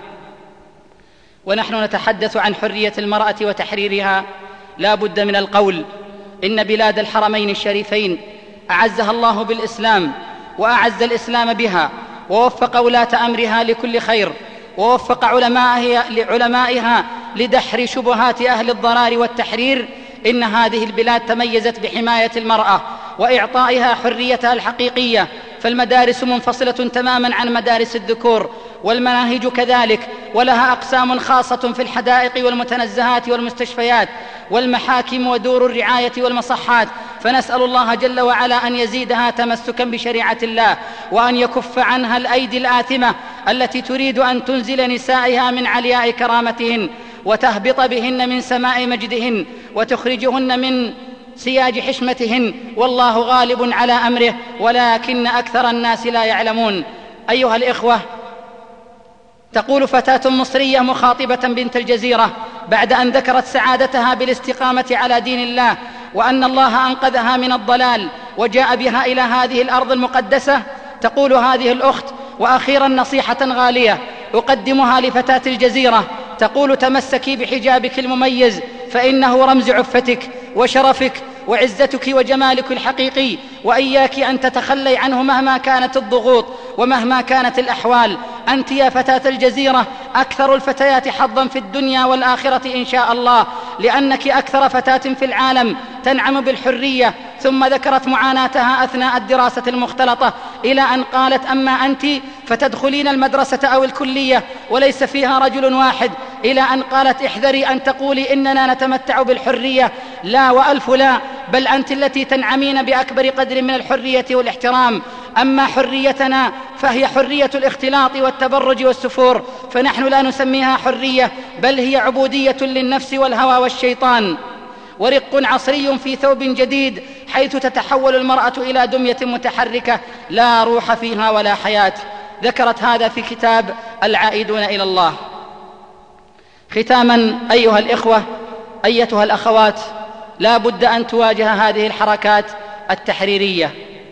ونحن نتحدث عن حرية المرأة وتحريرها. لا بد من القول إن بلاد الحرمين الشريفين أعزها الله بالإسلام وأعز الإسلام بها، ووفق ولاة أمرها لكل خير، ووفق علمائها لدحر شبهات أهل الضرار والتحرير. إن هذه البلاد تميزت بحماية المرأة وإعطائها حريتها الحقيقية، فالمدارس منفصلة تماما عن مدارس الذكور، والمناهج كذلك، ولها أقسام خاصة في الحدائق والمتنزهات والمستشفيات والمحاكم ودور الرعاية والمصحات. فنسأل الله جل وعلا أن يزيدها تمسكا بشريعة الله، وأن يكف عنها الأيدي الآثمة التي تريد أن تنزل نسائها من علياء كرامتهن وتهبط بهن من سماء مجدهن وتخرجهن من سياج حشمتهن، والله غالب على أمره ولكن أكثر الناس لا يعلمون. أيها الإخوة، تقول فتاة مصرية مخاطبة بنت الجزيرة بعد أن ذكرت سعادتها بالاستقامة على دين الله، وأن الله أنقذها من الضلال وجاء بها إلى هذه الأرض المقدسة، تقول هذه الأخت: وأخيرا نصيحة غالية أقدمها لفتاة الجزيرة، تقول: تمسكي بحجابك المميز، فإنه رمز عفتك وشرفك وعزتك وجمالك الحقيقي، وإياك أن تتخلي عنه مهما كانت الضغوط ومهما كانت الأحوال. أنت يا فتاة الجزيرة أكثر الفتيات حظا في الدنيا والآخرة إن شاء الله، لأنك أكثر فتاة في العالم تنعم بالحرية. ثم ذكرت معاناتها أثناء الدراسة المختلطة إلى أن قالت: أما أنت فتدخلين المدرسة أو الكلية وليس فيها رجل واحد، إلى أن قالت: احذري أن تقولي إننا نتمتع بالحرية، لا وألف لا، بل أنت التي تنعمين بأكبر قدر من الحرية والاحترام. أما حريتنا فهي حرية الاختلاط والتبرج والسفور، فنحن لا نسميها حرية، بل هي عبودية للنفس والهوى والشيطان، ورق عصري في ثوب جديد، حيث تتحول المرأة إلى دمية متحركة لا روح فيها ولا حياة. ذكرت هذا في كتاب العائدون إلى الله. ختاما أيها الإخوة، أيتها الأخوات، لا بد أن تواجه هذه الحركات التحريرية.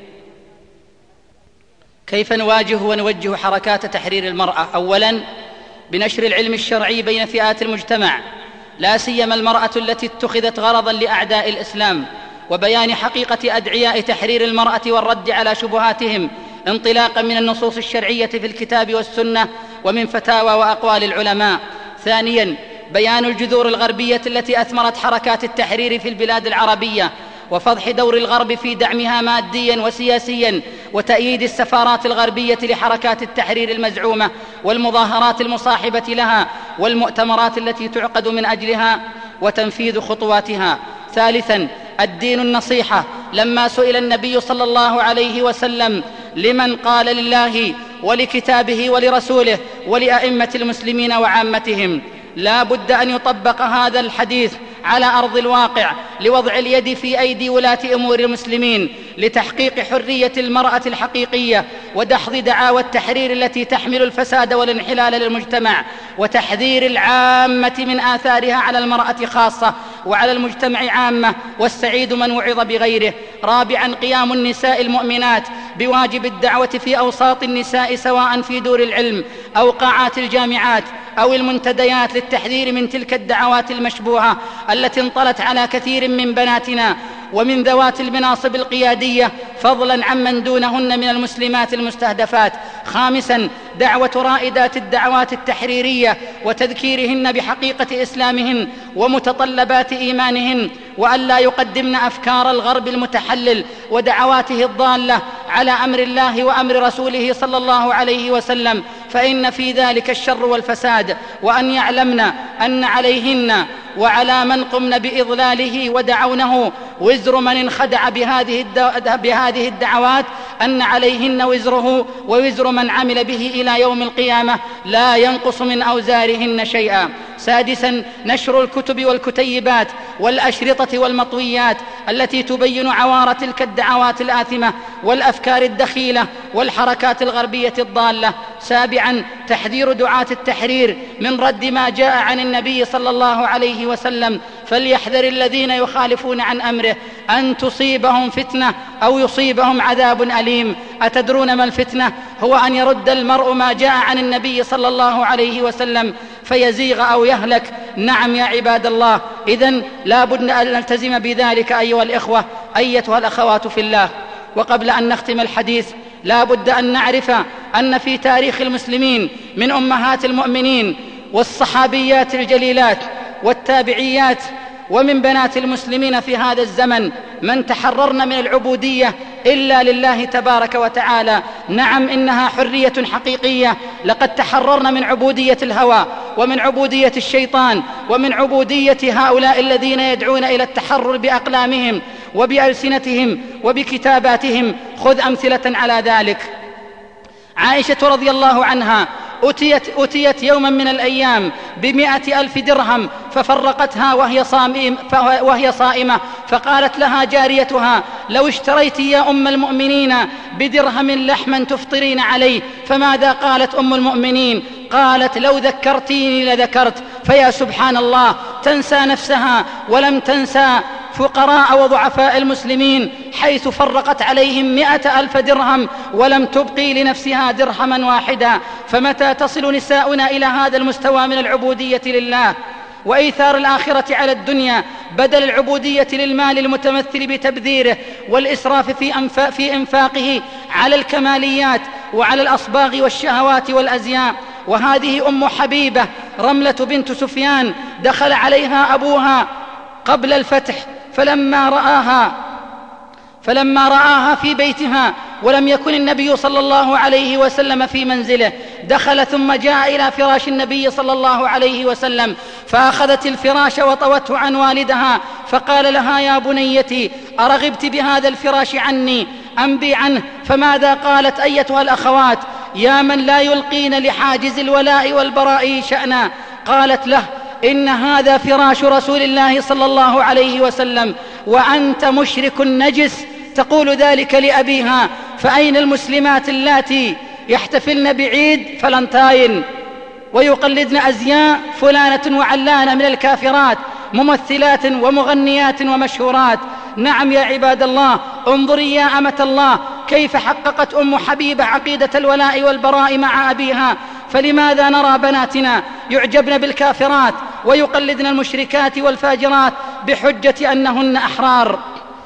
كيف نواجه ونوجه حركات تحرير المرأة؟ أولا، بنشر العلم الشرعي بين فئات المجتمع، لا سيما المرأة التي اتخذت غرضا لأعداء الإسلام، وبيان حقيقة أدعياء تحرير المرأة والرد على شبهاتهم انطلاقا من النصوص الشرعية في الكتاب والسنة ومن فتاوى وأقوال العلماء. ثانيا، بيان الجذور الغربية التي أثمرت حركات التحرير في البلاد العربية، وفضح دور الغرب في دعمها ماديا وسياسيا، وتأييد السفارات الغربية لحركات التحرير المزعومة، والمظاهرات المصاحبة لها، والمؤتمرات التي تعقد من أجلها، وتنفيذ خطواتها. ثالثا، الدين النصيحة. لما سئل النبي صلى الله عليه وسلم: لمن؟ قال: لله ولكتابه ولرسوله ولأئمة المسلمين وعامتهم. لا بد أن يطبق هذا الحديث على أرض الواقع، لوضع اليد في أيدي ولاة أمور المسلمين لتحقيق حرية المرأة الحقيقية، ودحض دعاوى التحرير التي تحمل الفساد والانحلال للمجتمع، وتحذير العامة من آثارها على المرأة خاصة وعلى المجتمع عامة، والسعيد من وعظ بغيره. رابعا، قيام النساء المؤمنات بواجب الدعوة في أوساط النساء، سواء في دور العلم أو قاعات الجامعات أو المنتديات، للتحذير من تلك الدعوات المشبوهة التي انطلت على كثير من بناتنا ومن ذوات المناصب القيادية، فضلا عمن دونهن من المسلمات المستهدفات. خامسا، دعوة رائدات الدعوات التحريرية وتذكيرهن بحقيقة إسلامهن ومتطلبات إيمانهن، وألا يقدمن أفكار الغرب المتحلل ودعواته الضالة على أمر الله وأمر رسوله صلى الله عليه وسلم، فإن في ذلك الشر والفساد. وأن يعلمن أن عليهن وعلى من قمن بإضلاله ودعونه وزر من انخدع بهذه الدعوات، أن عليهن وزره ووزر من عمل به إلى يوم القيامة لا ينقص من أوزارهن شيئا. سادسا، نشر الكتب والكتيبات والأشرطة والمطويات التي تبين عوار تلك الدعوات الآثمة والأفكار الدخيلة والحركات الغربية الضالة. سابعا، تحذير دعاة التحرير من رد ما جاء عن النبي صلى الله عليه وسلم، فليحذر الذين يخالفون عن أمره أن تصيبهم فتنة أو يصيبهم عذاب أليم. أتدرون ما الفتنة؟ هو أن يرد المرء ما جاء عن النبي صلى الله عليه وسلم فيزيغ أو يهلك. نعم يا عباد الله، إذن لا بد أن نلتزم بذلك أيها الإخوة أيتها الأخوات في الله. وقبل أن نختم الحديث لا بد أن نعرف أن في تاريخ المسلمين من أمهات المؤمنين والصحابيات الجليلات والتابعيات ومن بنات المسلمين في هذا الزمن من تحررن من العبودية إلا لله تبارك وتعالى. نعم، إنها حرية حقيقية. لقد تحررن من عبودية الهوى ومن عبودية الشيطان ومن عبودية هؤلاء الذين يدعون إلى التحرر بأقلامهم وبألسنتهم وبكتاباتهم. خذ أمثلة على ذلك. عائشة رضي الله عنها أتيت يوما من الأيام ب100,000 درهم ففرقتها وهي صائمة، فقالت لها جاريتها: لو اشتريت يا أم المؤمنين بدرهم لحما تفطرين عليه. فماذا قالت أم المؤمنين؟ قالت: لو ذكرتيني لذكرت. فيا سبحان الله، تنسى نفسها ولم تنسى فقراء وضعفاء المسلمين، حيث فرقت عليهم 100,000 درهم ولم تبقي لنفسها درهما واحدا. فمتى تصل نساؤنا إلى هذا المستوى من العبودية لله وإيثار الآخرة على الدنيا بدل العبودية للمال المتمثل بتبذيره والإسراف في إنفاقه على الكماليات وعلى الأصباغ والشهوات والأزياء؟ وهذه أم حبيبة رملة بنت سفيان دخل عليها أبوها قبل الفتح فلما رآها في بيتها ولم يكن النبي صلى الله عليه وسلم في منزله، دخل ثم جاء إلى فراش النبي صلى الله عليه وسلم فأخذت الفراش وطوته عن والدها فقال لها: يا بنيتي، أرغبت بهذا الفراش عني أم بي عنه؟ فماذا قالت أيتها الأخوات؟ يا من لا يلقين لحاجز الولاء والبراء شأنا. قالت له: إن هذا فراش رسول الله صلى الله عليه وسلم وأنت مشرك نجس. تقول ذلك لأبيها. فأين المسلمات اللاتي يحتفلن بعيد فلنتاين ويقلدن أزياء فلانة وعلانة من الكافرات، ممثلات ومغنيات ومشهورات؟ نعم يا عباد الله، انظري يا أمة الله كيف حققت أم حبيبة عقيدة الولاء والبراء مع أبيها. فلماذا نرى بناتنا يعجبن بالكافرات ويقلدن المشركات والفاجرات بحجة أنهن أحرار؟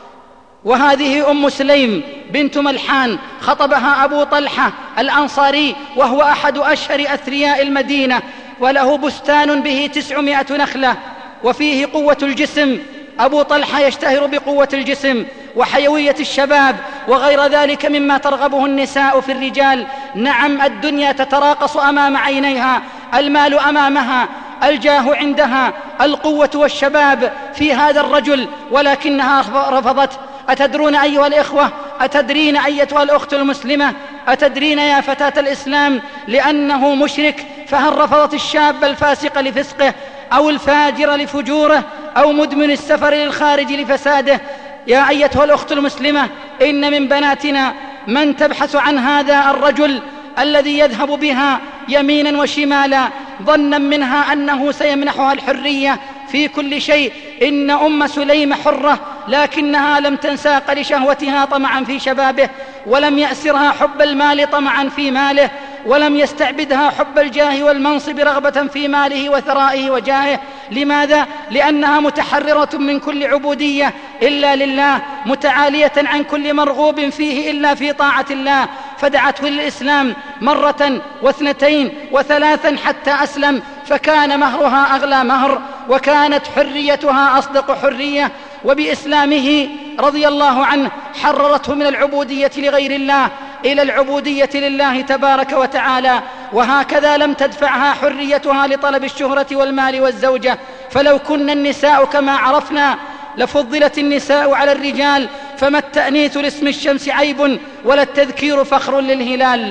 وهذه أم سليم بنت ملحان خطبها أبو طلحة الأنصاري وهو أحد أشهر أثرياء المدينة، وله بستان به 900 نخلة وفيه قوة الجسم. أبو طلحة يشتهر بقوة الجسم وحيوية الشباب وغير ذلك مما ترغبه النساء في الرجال. نعم، الدنيا تتراقص أمام عينيها، المال أمامها، الجاه عندها، القوة والشباب في هذا الرجل، ولكنها رفضت. أتدرون أيها الإخوة، أتدرين أيتها الأخت المسلمة، أتدرين يا فتاة الإسلام، لأنه مشرك فهل رفضت الشاب الفاسق لفسقه أو الفاجر لفجوره أو مدمن السفر للخارج لفساده؟ يا أيتها الأخت المسلمة، إن من بناتنا من تبحث عن هذا الرجل الذي يذهب بها يمينا وشمالا ظنا منها أنه سيمنحها الحرية في كل شيء. إن أم سليم حرة، لكنها لم تنساق لشهوتها طمعا في شبابه، ولم يأسرها حب المال طمعا في ماله، ولم يستعبدها حب الجاه والمنصب رغبة في ماله وثرائه وجاهه. لماذا؟ لأنها متحررة من كل عبودية إلا لله، متعالية عن كل مرغوب فيه إلا في طاعة الله، فدعته للإسلام مرة واثنتين وثلاثا حتى أسلم، فكان مهرها أغلى مهر، وكانت حريتها أصدق حرية. وبإسلامه رضي الله عنه حررته من العبودية لغير الله إلى العبودية لله تبارك وتعالى. وهكذا لم تدفعها حريتها لطلب الشهرة والمال والزوجة، فلو كن النساء كما عرفنا لفضلت النساء على الرجال، فما التأنيث لاسم الشمس عيب ولا التذكير فخر للهلال.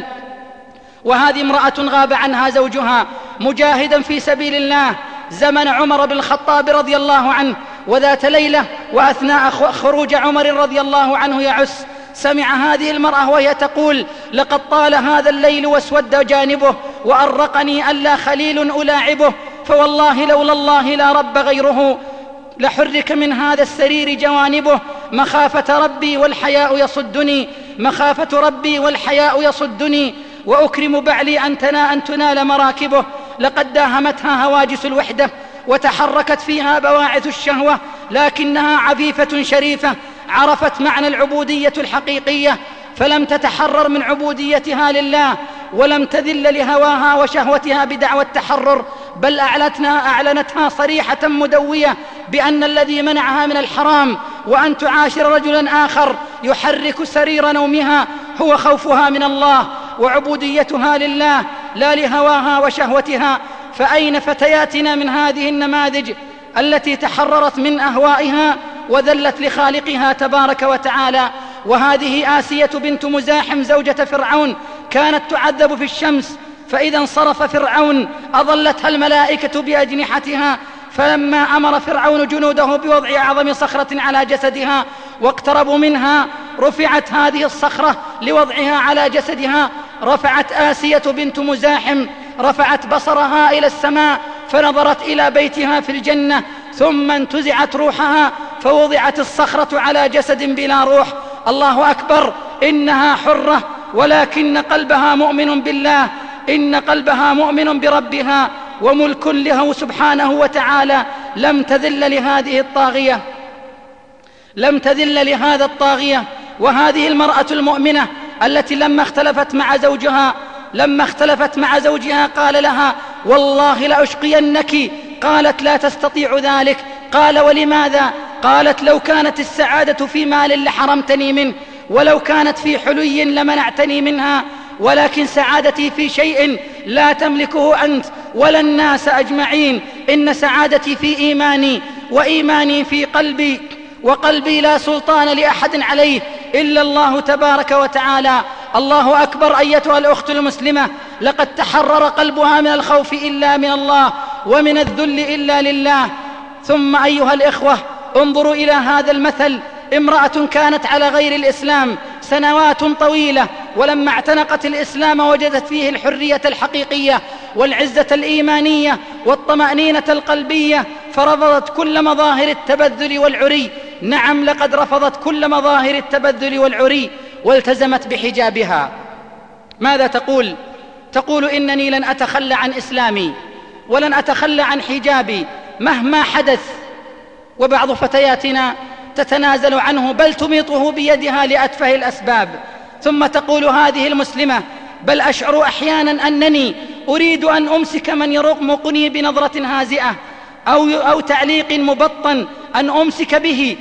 وهذه امرأة غاب عنها زوجها مجاهدا في سبيل الله زمن عمر بن الخطاب رضي الله عنه، وذات ليلة وأثناء خروج عمر رضي الله عنه يعس، سمع هذه المرأة وهي تقول: لقد طال هذا الليل واسود جانبه، وأرقني ألا خليل ألاعبه، فوالله لولا الله لا رب غيره، لحرك من هذا السرير جوانبه، مخافة ربي والحياء يصدني، مخافة ربي والحياء يصدني، وأكرم بعلي أن تنال مراكبه. لقد داهمتها هواجس الوحدة وتحركت فيها بواعث الشهوة، لكنها عفيفة شريفة عرفت معنى العبودية الحقيقية، فلم تتحرر من عبوديتها لله، ولم تذل لهواها وشهوتها بدعوى التحرر، بل أعلنتها صريحة مدوية بأن الذي منعها من الحرام وأن تعاشر رجلا آخر يحرك سرير نومها هو خوفها من الله وعبوديتها لله لا لهواها وشهوتها. فأين فتياتنا من هذه النماذج التي تحررت من أهوائها وذلت لخالقها تبارك وتعالى؟ وهذه آسية بنت مزاحم زوجة فرعون كانت تعذب في الشمس، فإذا انصرف فرعون أظلتها الملائكة بأجنحتها، فلما أمر فرعون جنوده بوضع أعظم صخرة على جسدها واقتربوا منها رفعت هذه الصخرة لوضعها على جسدها. رفعت آسية بنت مزاحم رفعت بصرها إلى السماء فنظرت إلى بيتها في الجنة، ثم انتزعت روحها فوضعت الصخرة على جسد بلا روح. الله أكبر، إنها حرة، ولكن قلبها مؤمن بالله، إن قلبها مؤمن بربها وملك له سبحانه وتعالى. لم تذل لهذه الطاغية، لم تذل لهذا الطاغية. وهذه المرأة المؤمنة التي لما اختلفت مع زوجها قال لها: والله لأشقينك. قالت: لا تستطيع ذلك. قال: ولماذا؟ قالت: لو كانت السعادة في مال لحرمتني منه، ولو كانت في حلي لمنعتني منها، ولكن سعادتي في شيء لا تملكه أنت ولا الناس أجمعين. إن سعادتي في إيماني، وإيماني في قلبي، وقلبي لا سلطان لأحد عليه إلا الله تبارك وتعالى. الله أكبر أيتها الأخت المسلمة، لقد تحرر قلبها من الخوف إلا من الله، ومن الذل إلا لله. ثم أيها الإخوة، انظروا إلى هذا المثل. امرأة كانت على غير الإسلام سنوات طويلة، ولما اعتنقت الإسلام وجدت فيه الحرية الحقيقية والعزة الإيمانية والطمأنينة القلبية، فرفضت كل مظاهر التبذل والعري. نعم، لقد رفضت كل مظاهر التبذل والعري والتزمت بحجابها. ماذا تقول؟ تقول: إنني لن أتخلى عن إسلامي ولن أتخلى عن حجابي مهما حدث. وبعض فتياتنا تتنازل عنه بل تميطه بيدها لأتفه الأسباب. ثم تقول هذه المسلمة: بل أشعر أحيانا أنني أريد أن أمسك من يرمقني بنظرة هازئة أو تعليق مبطن، أن أمسك به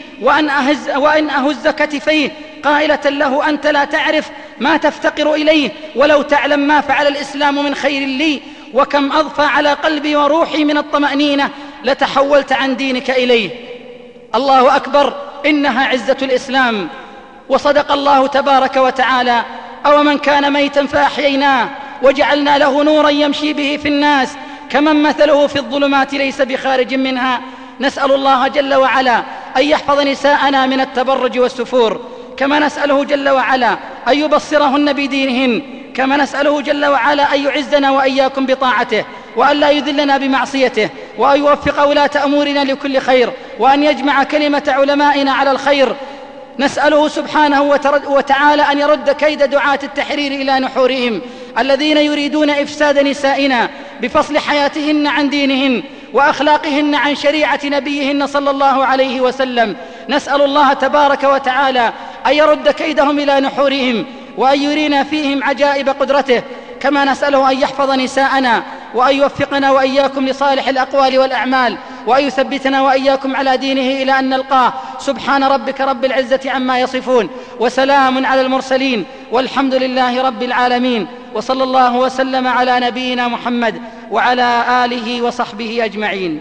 وأن أهز كتفيه قائلة له: أنت لا تعرف ما تفتقر إليه، ولو تعلم ما فعل الإسلام من خير لي، وكم أضفى على قلبي وروحي من الطمأنينة، لتحولت عن دينك إليه. الله أكبر، إنها عزة الإسلام. وصدق الله تبارك وتعالى: أو من كان ميتا فأحييناه وجعلنا له نورا يمشي به في الناس كمن مثله في الظلمات ليس بخارج منها. نسأل الله جل وعلا أن يحفظ نساءنا من التبرج والسفور، كما نسأله جل وعلا أن يبصرهن بدينهن، كما نسأله جل وعلا أن يعزنا وإياكم بطاعته، وأن لا يذلنا بمعصيته، وأن يوفق ولاة أمورنا لكل خير، وأن يجمع كلمة علمائنا على الخير. نسأله سبحانه وتعالى أن يرد كيد دعاة التحرير إلى نحورهم الذين يريدون إفساد نسائنا بفصل حياتهن عن دينهن وأخلاقهن عن شريعة نبيهن صلى الله عليه وسلم. نسأل الله تبارك وتعالى أن يرد كيدهم إلى نحورهم، وأن يرينا فيهم عجائب قدرته، كما نسأله أن يحفظ نساءنا، وأن يوفقنا وإياكم لصالح الأقوال والأعمال، وأن يثبتنا وإياكم على دينه إلى أن نلقاه. سبحان ربك رب العزة عما يصفون، وسلام على المرسلين، والحمد لله رب العالمين، وصلى الله وسلم على نبينا محمد وعلى آله وصحبه أجمعين.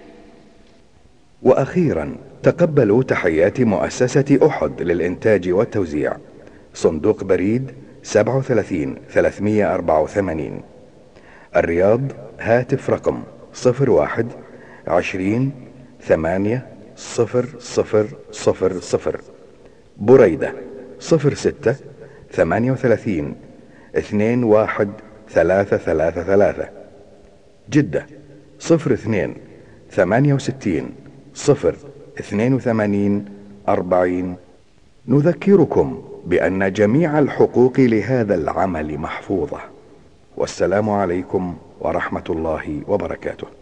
وأخيرا تقبلوا تحيات مؤسسة أحد للإنتاج والتوزيع، صندوق بريد 37384، الرياض، هاتف رقم 01-20-8-0000، بريدة 06-38-21-333، جدة 02-68-082-40. نذكركم بأن جميع الحقوق لهذا العمل محفوظة، والسلام عليكم ورحمة الله وبركاته.